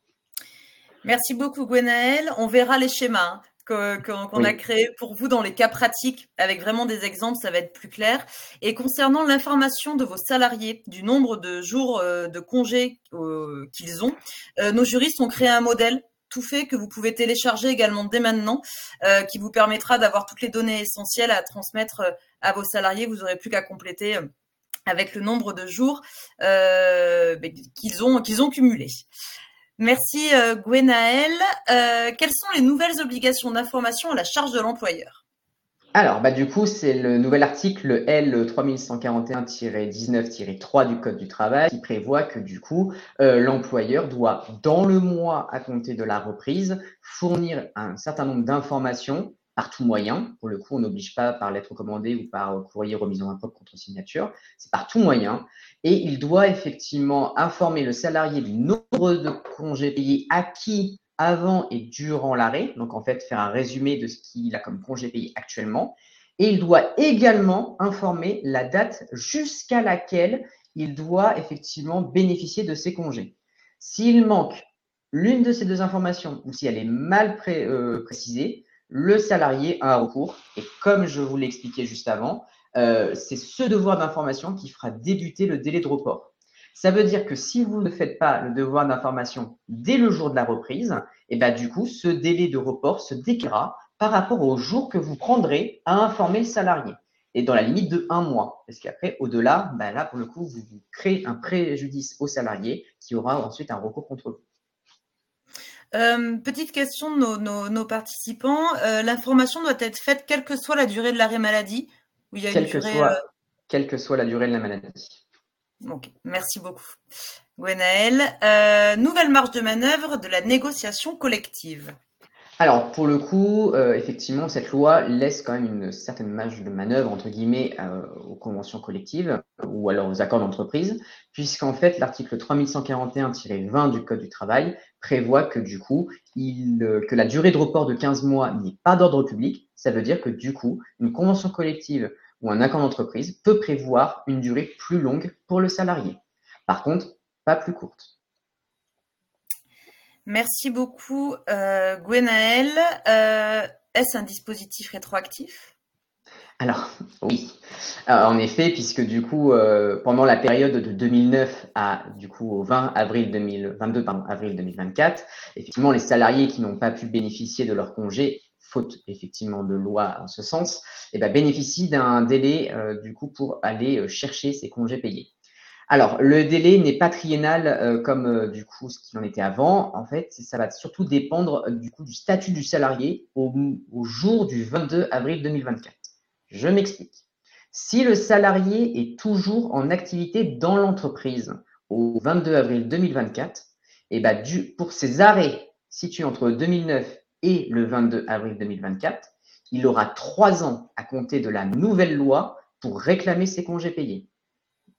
Merci beaucoup Gwenaëlle. On verra les schémas qu'on qu qu oui. a créés pour vous dans les cas pratiques avec vraiment des exemples, ça va être plus clair. Et concernant l'information de vos salariés du nombre de jours euh, de congés euh, qu'ils ont, euh, nos juristes ont créé un modèle tout fait que vous pouvez télécharger également dès maintenant, euh, qui vous permettra d'avoir toutes les données essentielles à transmettre euh, à vos salariés. Vous n'aurez plus qu'à compléter euh, avec le nombre de jours euh, qu'ils ont, qu'ils ont cumulés. Merci euh, Gwenaëlle. Euh, quelles sont les nouvelles obligations d'information à la charge de l'employeur? Alors, bah, du coup, c'est le nouvel article L trois mille cent quarante et un tiret dix-neuf tiret trois du Code du travail qui prévoit que du coup, euh, l'employeur doit, dans le mois à compter de la reprise, fournir un certain nombre d'informations par tout moyen. Pour le coup, on n'oblige pas par lettre recommandée ou par courrier remis en impôt contre signature. C'est par tout moyen. Et il doit effectivement informer le salarié du nombre de congés payés acquis avant et durant l'arrêt, donc en fait faire un résumé de ce qu'il a comme congé payé actuellement, et il doit également informer la date jusqu'à laquelle il doit effectivement bénéficier de ses congés. S'il manque l'une de ces deux informations ou si elle est mal pré euh, précisée, le salarié a un recours, et comme je vous l'ai expliqué juste avant, euh, c'est ce devoir d'information qui fera débuter le délai de report. Ça veut dire que si vous ne faites pas le devoir d'information dès le jour de la reprise, et ben du coup, ce délai de report se décalera par rapport au jour que vous prendrez à informer le salarié. Et dans la limite de un mois. Parce qu'après, au-delà, ben là, pour le coup, vous, vous créez un préjudice au salarié qui aura ensuite un recours contre vous. Euh, petite question de nos, nos, nos participants. Euh, L'information doit être faite quelle que soit la durée de l'arrêt maladie où il y a quelle, une durée, que soit, euh... quelle que soit la durée de la maladie. Ok, merci beaucoup. Gwenaëlle, euh, nouvelle marge de manœuvre de la négociation collective. Alors, pour le coup, euh, effectivement, cette loi laisse quand même une certaine marge de manœuvre, entre guillemets, euh, aux conventions collectives ou alors aux accords d'entreprise, puisqu'en fait, l'article trois mille cent quarante et un tiret vingt du Code du travail prévoit que du coup, il, euh, que la durée de report de quinze mois n'est pas d'ordre public. Ça veut dire que du coup, une convention collective ou un accord d'entreprise peut prévoir une durée plus longue pour le salarié. Par contre, pas plus courte. Merci beaucoup, euh, Gwenaëlle. Euh, Est-ce un dispositif rétroactif? Alors, oui. Alors, en effet, puisque du coup, euh, pendant la période de deux mille neuf à du coup au vingt avril deux mille vingt-deux, pardon, avril deux mille vingt-quatre, effectivement, les salariés qui n'ont pas pu bénéficier de leur congé, faute effectivement de loi en ce sens, eh ben, bénéficient d'un délai euh, du coup pour aller chercher ces congés payés. Alors, le délai n'est pas triennal euh, comme euh, du coup ce qu'il en était avant. En fait, ça va surtout dépendre euh, du coup du statut du salarié au, au jour du vingt-deux avril deux mille vingt-quatre. Je m'explique. Si le salarié est toujours en activité dans l'entreprise au vingt-deux avril deux mille vingt-quatre, et ben du, pour ses arrêts situés entre deux mille neuf et le vingt-deux avril deux mille vingt-quatre, il aura trois ans à compter de la nouvelle loi pour réclamer ses congés payés. D'accord ?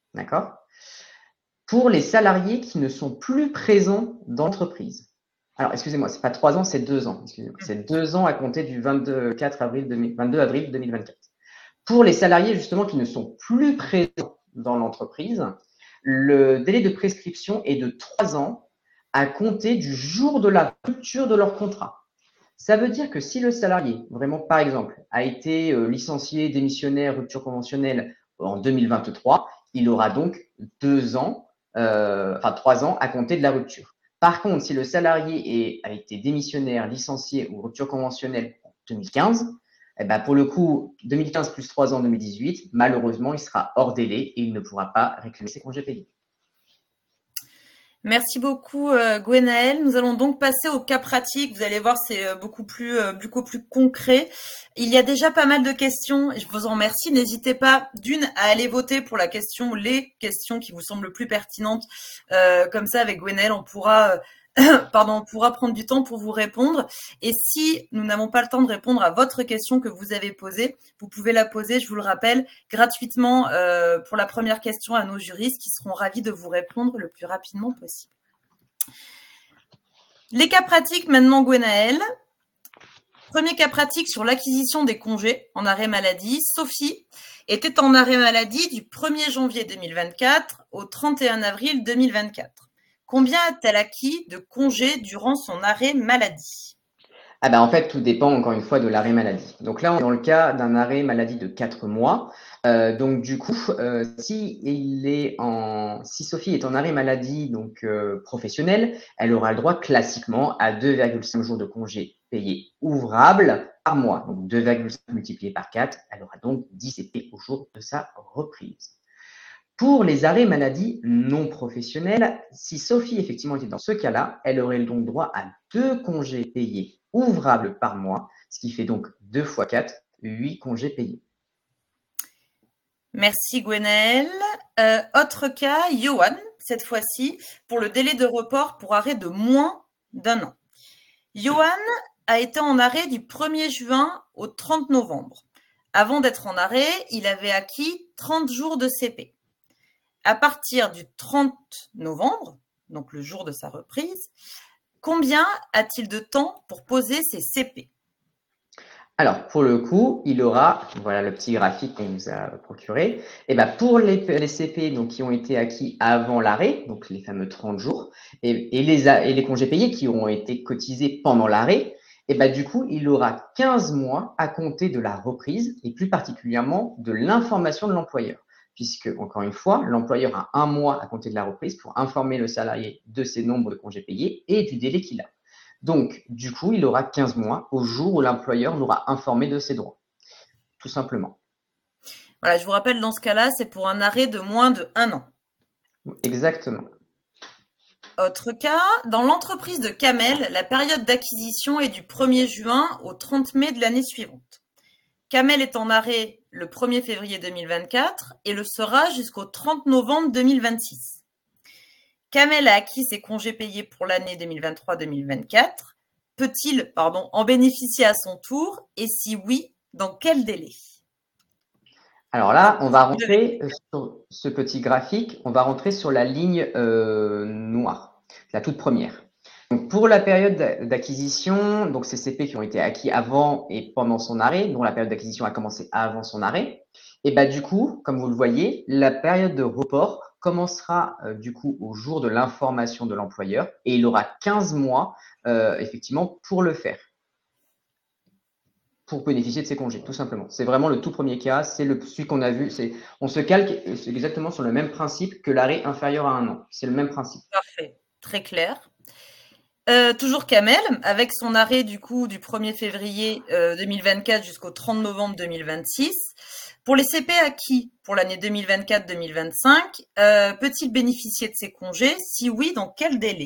Pour les salariés qui ne sont plus présents dans l'entreprise. Alors, excusez-moi, ce n'est pas trois ans, c'est deux ans. C'est deux ans à compter du vingt-deux avril deux mille vingt-quatre. Pour les salariés, justement, qui ne sont plus présents dans l'entreprise, le délai de prescription est de trois ans à compter du jour de la rupture de leur contrat. Ça veut dire que si le salarié, vraiment, par exemple, a été licencié, démissionnaire, rupture conventionnelle en deux mille vingt-trois, il aura donc deux ans Euh, enfin trois ans à compter de la rupture. Par contre, si le salarié est, a été démissionnaire, licencié ou rupture conventionnelle en deux mille quinze, eh ben pour le coup, deux mille quinze plus trois ans, deux mille dix-huit, malheureusement, il sera hors délai et il ne pourra pas réclamer ses congés payés. Merci beaucoup, euh, Gwenaëlle. Nous allons donc passer au cas pratique. Vous allez voir, c'est euh, beaucoup plus, euh, beaucoup plus concret. Il y a déjà pas mal de questions et je vous en remercie. N'hésitez pas, d'une, à aller voter pour la question, les questions qui vous semblent le plus pertinentes. Euh, comme ça, avec Gwenaëlle, on pourra, euh, pardon, on pourra prendre du temps pour vous répondre. Et si nous n'avons pas le temps de répondre à votre question que vous avez posée, vous pouvez la poser, je vous le rappelle, gratuitement euh, pour la première question à nos juristes qui seront ravis de vous répondre le plus rapidement possible. Les cas pratiques maintenant, Gwenaëlle. Premier cas pratique sur l'acquisition des congés en arrêt maladie. Sophie était en arrêt maladie du premier janvier deux mille vingt-quatre au trente et un avril deux mille vingt-quatre. Combien a-t-elle acquis de congés durant son arrêt maladie? Ah ben en fait, tout dépend encore une fois de l'arrêt maladie. Donc là, on est dans le cas d'un arrêt maladie de quatre mois. Euh, donc du coup, euh, si, il est en, si Sophie est en arrêt maladie donc euh, professionnel, elle aura le droit classiquement à deux virgule cinq jours de congés payés ouvrables par mois. Donc deux virgule cinq multiplié par quatre, elle aura donc dix C P au jour de sa reprise. Pour les arrêts maladie non professionnels, si Sophie effectivement était dans ce cas-là, elle aurait donc droit à deux congés payés ouvrables par mois, ce qui fait donc deux fois quatre, huit congés payés. Merci Gwenaëlle. Euh, autre cas, Johan, cette fois-ci, pour le délai de report pour arrêt de moins d'un an. Johan a été en arrêt du premier juin au trente novembre. Avant d'être en arrêt, il avait acquis trente jours de C P. À partir du trente novembre, donc le jour de sa reprise, combien a-t-il de temps pour poser ses C P? Alors, pour le coup, il aura, voilà le petit graphique qu'on nous a procuré, et ben pour les, les C P donc, qui ont été acquis avant l'arrêt, donc les fameux trente jours, et, et, les, et les congés payés qui ont été cotisés pendant l'arrêt, et ben du coup, il aura quinze mois à compter de la reprise, et plus particulièrement de l'information de l'employeur. Puisque, encore une fois, l'employeur a un mois à compter de la reprise pour informer le salarié de ses nombres de congés payés et du délai qu'il a. Donc, du coup, il aura quinze mois au jour où l'employeur l'aura informé de ses droits, tout simplement. Voilà, je vous rappelle, dans ce cas-là, c'est pour un arrêt de moins de un an. Exactement. Autre cas, dans l'entreprise de Kamel, la période d'acquisition est du premier juin au trente mai de l'année suivante. Kamel est en arrêt le premier février deux mille vingt-quatre et le sera jusqu'au trente novembre deux mille vingt-six. Kamel a acquis ses congés payés pour l'année deux mille vingt-trois deux mille vingt-quatre. Peut-il, pardon, en bénéficier à son tour? Et si oui, dans quel délai? Alors là, on va rentrer sur ce petit graphique, on va rentrer sur la ligne euh, noire, la toute première. Donc pour la période d'acquisition, donc ces C P qui ont été acquis avant et pendant son arrêt, dont la période d'acquisition a commencé avant son arrêt, et bah du coup, comme vous le voyez, la période de report commencera euh, du coup au jour de l'information de l'employeur et il aura quinze mois euh, effectivement pour le faire, pour bénéficier de ses congés, tout simplement. C'est vraiment le tout premier cas, c'est le celui qu'on a vu, c'est on se calque exactement sur le même principe que l'arrêt inférieur à un an. C'est le même principe. Parfait, très clair. Euh, toujours Kamel, avec son arrêt du coup du premier février euh, deux mille vingt-quatre jusqu'au trente novembre deux mille vingt-six. Pour les C P acquis pour l'année deux mille vingt-quatre deux mille vingt-cinq, euh, peut-il bénéficier de ces congés? Si oui, dans quel délai?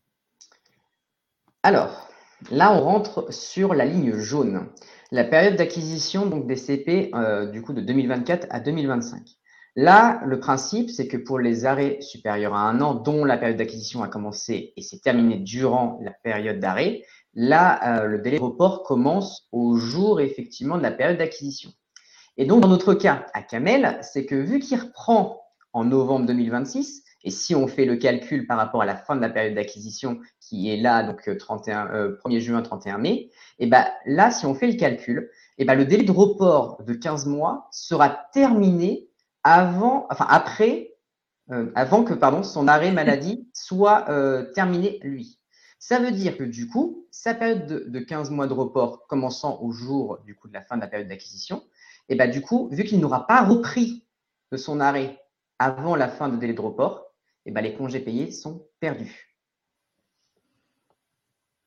Alors, là, on rentre sur la ligne jaune. La période d'acquisition donc des C P euh, du coup de deux mille vingt-quatre à deux mille vingt-cinq. Là, le principe, c'est que pour les arrêts supérieurs à un an, dont la période d'acquisition a commencé et s'est terminée durant la période d'arrêt, là, euh, le délai de report commence au jour effectivement de la période d'acquisition. Et donc, dans notre cas, à Kamel, c'est que vu qu'il reprend en novembre deux mille vingt-six, et si on fait le calcul par rapport à la fin de la période d'acquisition qui est là, donc trente et un, euh, premier juin, trente et un mai, et ben là, si on fait le calcul, et ben le délai de report de quinze mois sera terminé avant, enfin après, euh, avant que pardon, son arrêt maladie soit euh, terminé lui. Ça veut dire que du coup, sa période de, de quinze mois de report commençant au jour du coup de la fin de la période d'acquisition, et ben du coup, vu qu'il n'aura pas repris de son arrêt avant la fin du délai de report, et ben les congés payés sont perdus.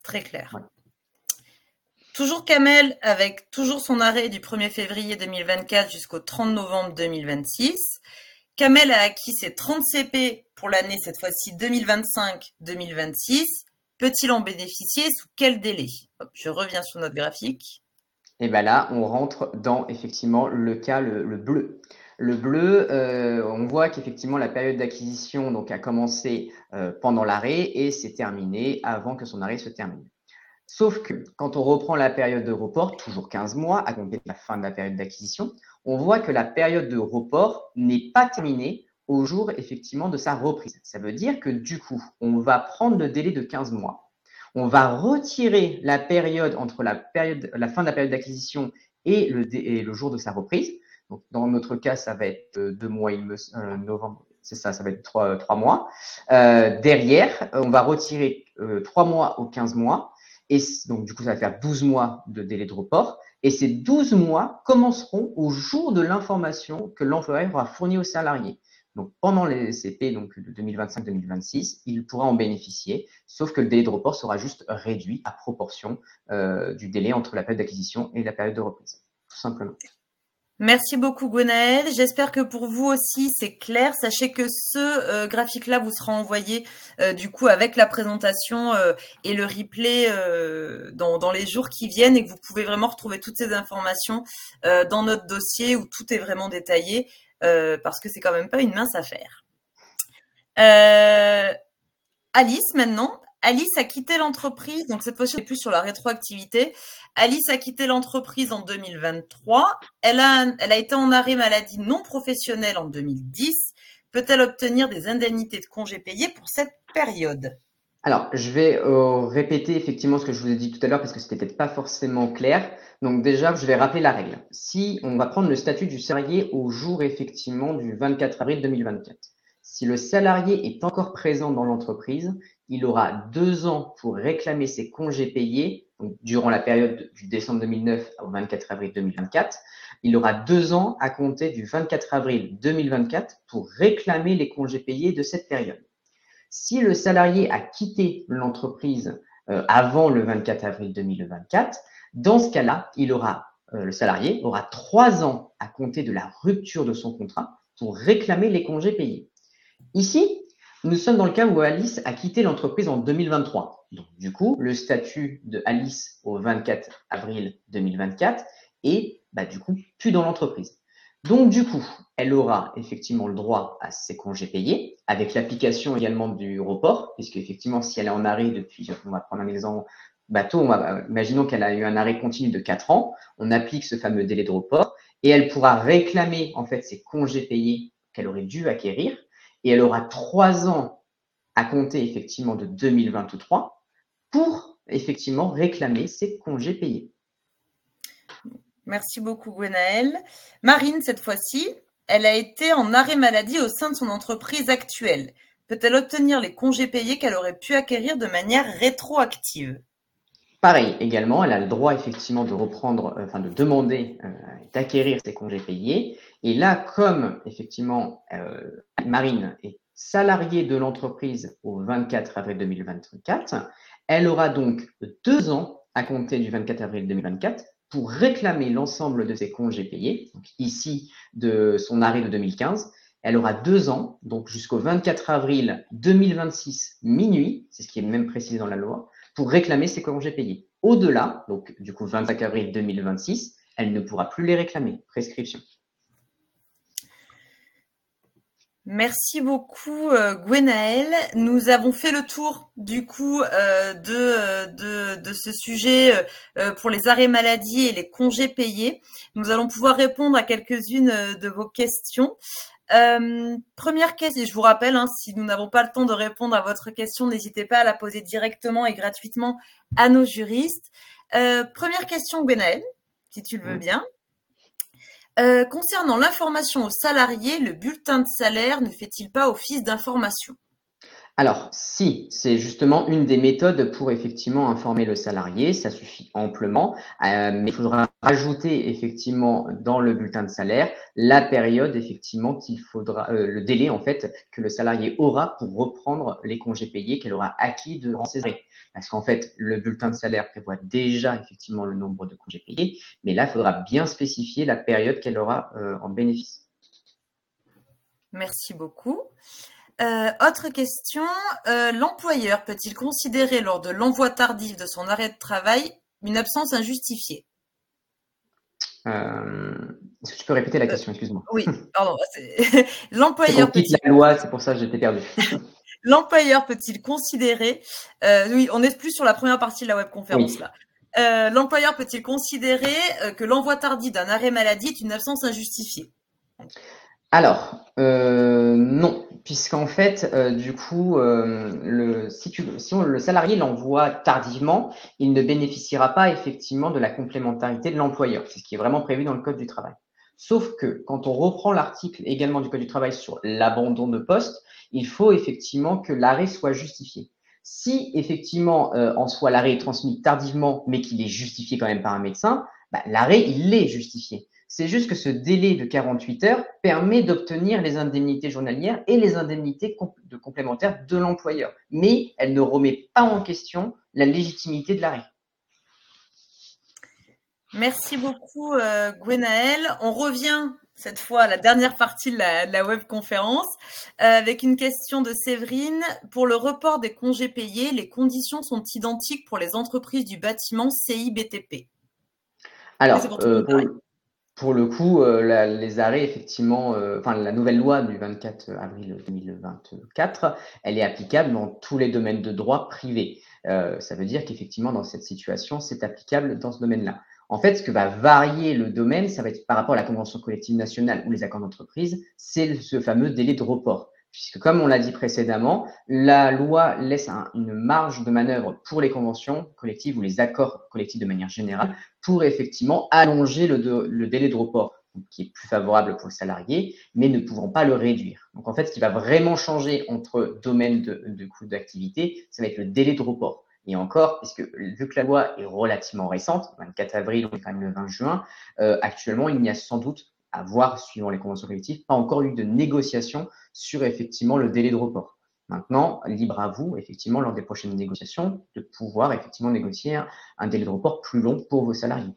Très clair. Ouais. Toujours Kamel, avec toujours son arrêt du premier février deux mille vingt-quatre jusqu'au trente novembre deux mille vingt-six. Kamel a acquis ses trente C P pour l'année, cette fois-ci deux mille vingt-cinq deux mille vingt-six. Peut-il en bénéficier? Sous quel délai? Hop, je reviens sur notre graphique. Et bien là, on rentre dans effectivement le cas, le, le bleu. Le bleu, euh, on voit qu'effectivement la période d'acquisition donc a commencé euh, pendant l'arrêt et s'est terminée avant que son arrêt se termine. Sauf que quand on reprend la période de report, toujours quinze mois à compter de la fin de la période d'acquisition, on voit que la période de report n'est pas terminée au jour effectivement de sa reprise. Ça veut dire que du coup, on va prendre le délai de quinze mois. On va retirer la période entre la, période, la fin de la période d'acquisition et le, et le jour de sa reprise. Donc, dans notre cas, ça va être deux mois, il me, euh, novembre, c'est ça, ça va être trois, trois mois. Euh, derrière, on va retirer euh, trois mois aux quinze mois. Et donc, du coup, ça va faire douze mois de délai de report. Et ces douze mois commenceront au jour de l'information que l'employeur aura fournie au salarié. Donc, pendant les C P donc, de deux mille vingt-cinq deux mille vingt-six, il pourra en bénéficier, sauf que le délai de report sera juste réduit à proportion euh, du délai entre la période d'acquisition et la période de reprise, tout simplement. Merci beaucoup Gwenaëlle. J'espère que pour vous aussi c'est clair. Sachez que ce euh, graphique-là vous sera envoyé euh, du coup avec la présentation euh, et le replay euh, dans, dans les jours qui viennent et que vous pouvez vraiment retrouver toutes ces informations euh, dans notre dossier où tout est vraiment détaillé euh, parce que c'est quand même pas une mince affaire. Euh, Alice maintenant. Alice a quitté l'entreprise, donc cette fois-ci on n'est plus sur la rétroactivité. Alice a quitté l'entreprise en deux mille vingt-trois. Elle a, elle a été en arrêt maladie non professionnelle en deux mille dix. Peut-elle obtenir des indemnités de congés payés pour cette période? Alors, je vais euh, répéter effectivement ce que je vous ai dit tout à l'heure parce que c'était peut-être pas forcément clair. Donc déjà, je vais rappeler la règle. Si on va prendre le statut du salarié au jour effectivement du vingt-quatre avril deux mille vingt-quatre. Si le salarié est encore présent dans l'entreprise, il aura deux ans pour réclamer ses congés payés donc, durant la période du décembre deux mille neuf au vingt-quatre avril deux mille vingt-quatre. Il aura deux ans à compter du vingt-quatre avril deux mille vingt-quatre pour réclamer les congés payés de cette période. Si le salarié a quitté l'entreprise euh, avant le vingt-quatre avril deux mille vingt-quatre, dans ce cas-là, il aura, euh, le salarié aura trois ans à compter de la rupture de son contrat pour réclamer les congés payés. Ici, nous sommes dans le cas où Alice a quitté l'entreprise en deux mille vingt-trois. Donc, du coup, le statut de Alice au vingt-quatre avril deux mille vingt-quatre est, bah, du coup, plus dans l'entreprise. Donc, du coup, elle aura effectivement le droit à ses congés payés, avec l'application également du report, puisque effectivement, si elle est en arrêt depuis, on va prendre un exemple bateau, on va, imaginons qu'elle a eu un arrêt continu de quatre ans, on applique ce fameux délai de report, et elle pourra réclamer en fait ses congés payés qu'elle aurait dû acquérir, et elle aura trois ans à compter effectivement de deux mille vingt-trois pour effectivement réclamer ses congés payés. Merci beaucoup Gwenaëlle. Marine, cette fois-ci, elle a été en arrêt maladie au sein de son entreprise actuelle. Peut-elle obtenir les congés payés qu'elle aurait pu acquérir de manière rétroactive? Pareil, également, elle a le droit effectivement de reprendre, euh, enfin de demander euh, d'acquérir ses congés payés. Et là, comme effectivement euh, Marine est salariée de l'entreprise au vingt-quatre avril deux mille vingt-quatre, elle aura donc deux ans à compter du vingt-quatre avril deux mille vingt-quatre pour réclamer l'ensemble de ses congés payés. Donc ici, de son arrêt de deux mille quinze, elle aura deux ans, donc jusqu'au vingt-quatre avril deux mille vingt-six minuit, c'est ce qui est même précisé dans la loi, pour réclamer ses congés payés. Au-delà, donc du coup vingt-cinq avril deux mille vingt-six, elle ne pourra plus les réclamer. Prescription. Merci beaucoup euh, Gwenaëlle. Nous avons fait le tour du coup euh, de, de, de ce sujet euh, pour les arrêts maladie et les congés payés. Nous allons pouvoir répondre à quelques-unes de vos questions. Euh, première question, et je vous rappelle, hein, si nous n'avons pas le temps de répondre à votre question, n'hésitez pas à la poser directement et gratuitement à nos juristes. Euh, première question Gwenaëlle, si tu le veux bien. Euh, concernant l'information aux salariés, le bulletin de salaire ne fait-il pas office d'information? Alors, si, c'est justement une des méthodes pour effectivement informer le salarié, ça suffit amplement, euh, mais il faudra rajouter effectivement dans le bulletin de salaire la période effectivement qu'il faudra, euh, le délai en fait que le salarié aura pour reprendre les congés payés qu'elle aura acquis durant ses arrêts. Parce qu'en fait, le bulletin de salaire prévoit déjà effectivement le nombre de congés payés, mais là, il faudra bien spécifier la période qu'elle aura euh, en bénéfice. Merci beaucoup. Euh, autre question, euh, l'employeur peut-il considérer lors de l'envoi tardif de son arrêt de travail une absence injustifiée? Euh, Est-ce que tu peux répéter la euh, question, excuse-moi? Oui, pardon. L'employeur L'employeur quitte peut-il la loi, c'est pour ça que j'étais perdu. L'employeur peut-il considérer, euh, oui, on n'est plus sur la première partie de la webconférence Oui. là. Euh, l'employeur peut-il considérer euh, que l'envoi tardif d'un arrêt maladie est une absence injustifiée? Alors, euh, non, puisqu'en fait, euh, du coup, euh, le, si, tu, si on, le salarié l'envoie tardivement, il ne bénéficiera pas effectivement de la complémentarité de l'employeur. C'est ce qui est vraiment prévu dans le Code du travail. Sauf que quand on reprend l'article également du Code du travail sur l'abandon de poste, il faut effectivement que l'arrêt soit justifié. Si effectivement, euh, en soi, l'arrêt est transmis tardivement, mais qu'il est justifié quand même par un médecin, bah, l'arrêt, il est justifié. C'est juste que ce délai de quarante-huit heures permet d'obtenir les indemnités journalières et les indemnités de complémentaires de l'employeur. Mais elle ne remet pas en question la légitimité de l'arrêt. Merci beaucoup, euh, Gwenaëlle. On revient cette fois à la dernière partie de la, de la webconférence euh, avec une question de Séverine. Pour le report des congés payés, les conditions sont identiques pour les entreprises du bâtiment C I B T P. Alors, pour, euh, pour, pour le coup, euh, la, les arrêts, effectivement, euh, enfin, la nouvelle loi du vingt-quatre avril deux mille vingt-quatre, elle est applicable dans tous les domaines de droit privé. Euh, ça veut dire qu'effectivement, dans cette situation, c'est applicable dans ce domaine-là. En fait, ce que va varier le domaine, ça va être par rapport à la convention collective nationale ou les accords d'entreprise, c'est ce fameux délai de report. Puisque, comme on l'a dit précédemment, la loi laisse un, une marge de manœuvre pour les conventions collectives ou les accords collectifs de manière générale pour effectivement allonger le, de, le délai de report, qui est plus favorable pour le salarié, mais ne pouvant pas le réduire. Donc, en fait, ce qui va vraiment changer entre domaines de, de coûts d'activité, ça va être le délai de report. Et encore, puisque vu que la loi est relativement récente, vingt-quatre avril, on est quand même le vingt juin, euh, actuellement, il n'y a sans doute, à voir suivant les conventions collectives, pas encore eu de négociation sur effectivement le délai de report. Maintenant, libre à vous, effectivement, lors des prochaines négociations, de pouvoir effectivement négocier un, un délai de report plus long pour vos salariés.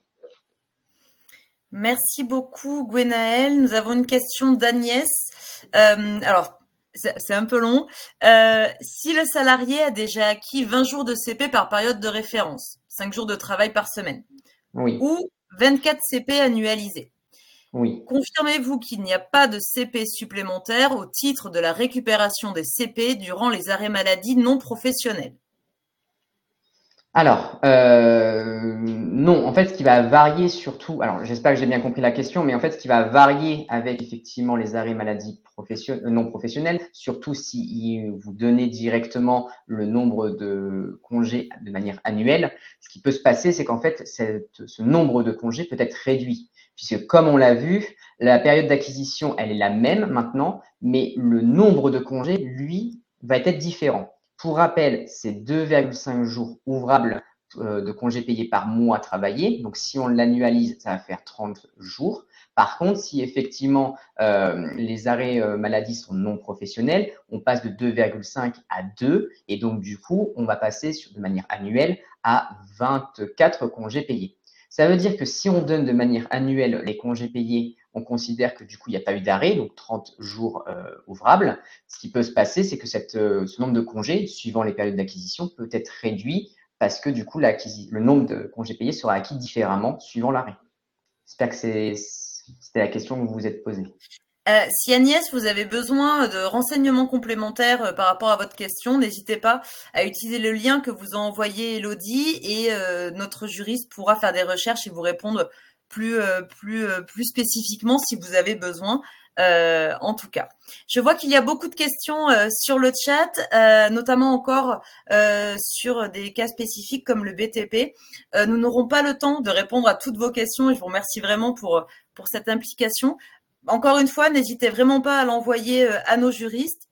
Merci beaucoup, Gwenaëlle. Nous avons une question d'Agnès. Euh, alors, c'est un peu long. Euh, si le salarié a déjà acquis vingt jours de C P par période de référence, cinq jours de travail par semaine, oui. ou vingt-quatre C P annualisés, oui. confirmez-vous qu'il n'y a pas de C P supplémentaire au titre de la récupération des C P durant les arrêts maladie non professionnels? Alors, euh, non, en fait, ce qui va varier surtout, alors j'espère que j'ai bien compris la question, mais en fait, ce qui va varier avec effectivement les arrêts maladie professionnels, non professionnels, surtout si vous donnez directement le nombre de congés de manière annuelle, ce qui peut se passer, c'est qu'en fait, cette, ce nombre de congés peut être réduit, puisque comme on l'a vu, la période d'acquisition, elle est la même maintenant, mais le nombre de congés, lui, va être différent. Pour rappel, c'est deux virgule cinq jours ouvrables euh, de congés payés par mois travaillé. Donc, si on l'annualise, ça va faire trente jours. Par contre, si effectivement euh, les arrêts euh, maladie sont non professionnels, on passe de deux virgule cinq à deux. Et donc, du coup, on va passer sur, de manière annuelle à vingt-quatre congés payés. Ça veut dire que si on donne de manière annuelle les congés payés, on considère que du coup, il n'y a pas eu d'arrêt, donc trente jours euh, ouvrables. Ce qui peut se passer, c'est que cette, euh, ce nombre de congés, suivant les périodes d'acquisition, peut être réduit parce que du coup, le nombre de congés payés sera acquis différemment suivant l'arrêt. J'espère que c'était la question que vous vous êtes posée. Euh, si Agnès, vous avez besoin de renseignements complémentaires euh, par rapport à votre question, n'hésitez pas à utiliser le lien que vous a envoyé Elodie et euh, notre juriste pourra faire des recherches et vous répondre plus, euh, plus, euh, plus spécifiquement si vous avez besoin. Euh, en tout cas, je vois qu'il y a beaucoup de questions euh, sur le chat, euh, notamment encore euh, sur des cas spécifiques comme le B T P. Euh, nous n'aurons pas le temps de répondre à toutes vos questions et je vous remercie vraiment pour, pour cette implication. Encore une fois, n'hésitez vraiment pas à l'envoyer à nos juristes.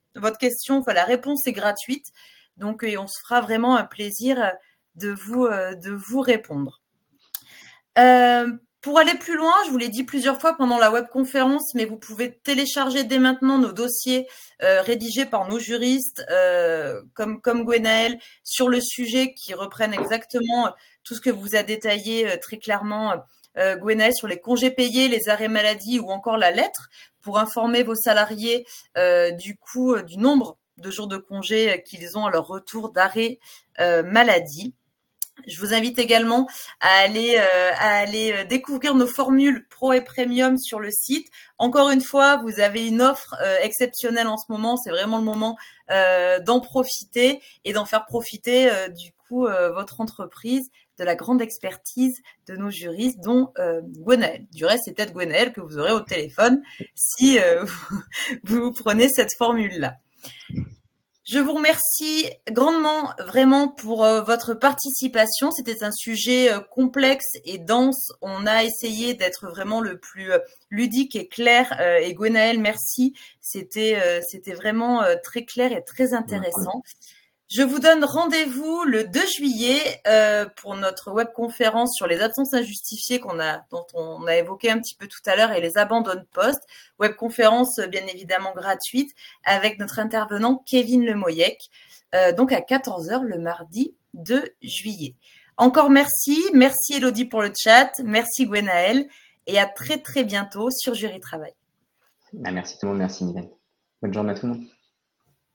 votre question, enfin, la réponse est gratuite. Donc, et on se fera vraiment un plaisir de vous, de vous répondre. Euh, pour aller plus loin, je vous l'ai dit plusieurs fois pendant la webconférence, mais vous pouvez télécharger dès maintenant nos dossiers euh, rédigés par nos juristes, euh, comme, comme Gwenaëlle, sur le sujet, qui reprennent exactement tout ce que vous a détaillé euh, très clairement euh, Gwenaëlle sur les congés payés, les arrêts maladie ou encore la lettre, pour informer vos salariés euh, du coup euh, du nombre de jours de congés qu'ils ont à leur retour d'arrêt euh, maladie. Je vous invite également à aller, euh, à aller découvrir nos formules Pro et Premium sur le site. Encore une fois, vous avez une offre euh, exceptionnelle en ce moment. C'est vraiment le moment euh, d'en profiter et d'en faire profiter euh, du coup euh, votre entreprise de la grande expertise de nos juristes, dont euh, Gwenaëlle. Du reste, c'est peut-être Gwenaëlle que vous aurez au téléphone si euh, vous, vous prenez cette formule-là. Je vous remercie grandement vraiment pour euh, votre participation. C'était un sujet euh, complexe et dense. On a essayé d'être vraiment le plus euh, ludique et clair. Euh, et Gwenaëlle, merci. C'était euh, c'était vraiment euh, très clair et très intéressant. Je vous donne rendez-vous le deux juillet euh, pour notre webconférence sur les absences injustifiées qu'on a, dont on a évoqué un petit peu tout à l'heure, et les abandons de poste. Webconférence bien évidemment gratuite avec notre intervenant Kevin Lemoyec, euh, donc à quatorze heures le mardi deux juillet. Encore merci, merci Elodie pour le chat, merci Gwenaëlle, et à très très bientôt sur Jury Travail. Merci tout le monde, merci Mylène. Bonne journée à tout le monde.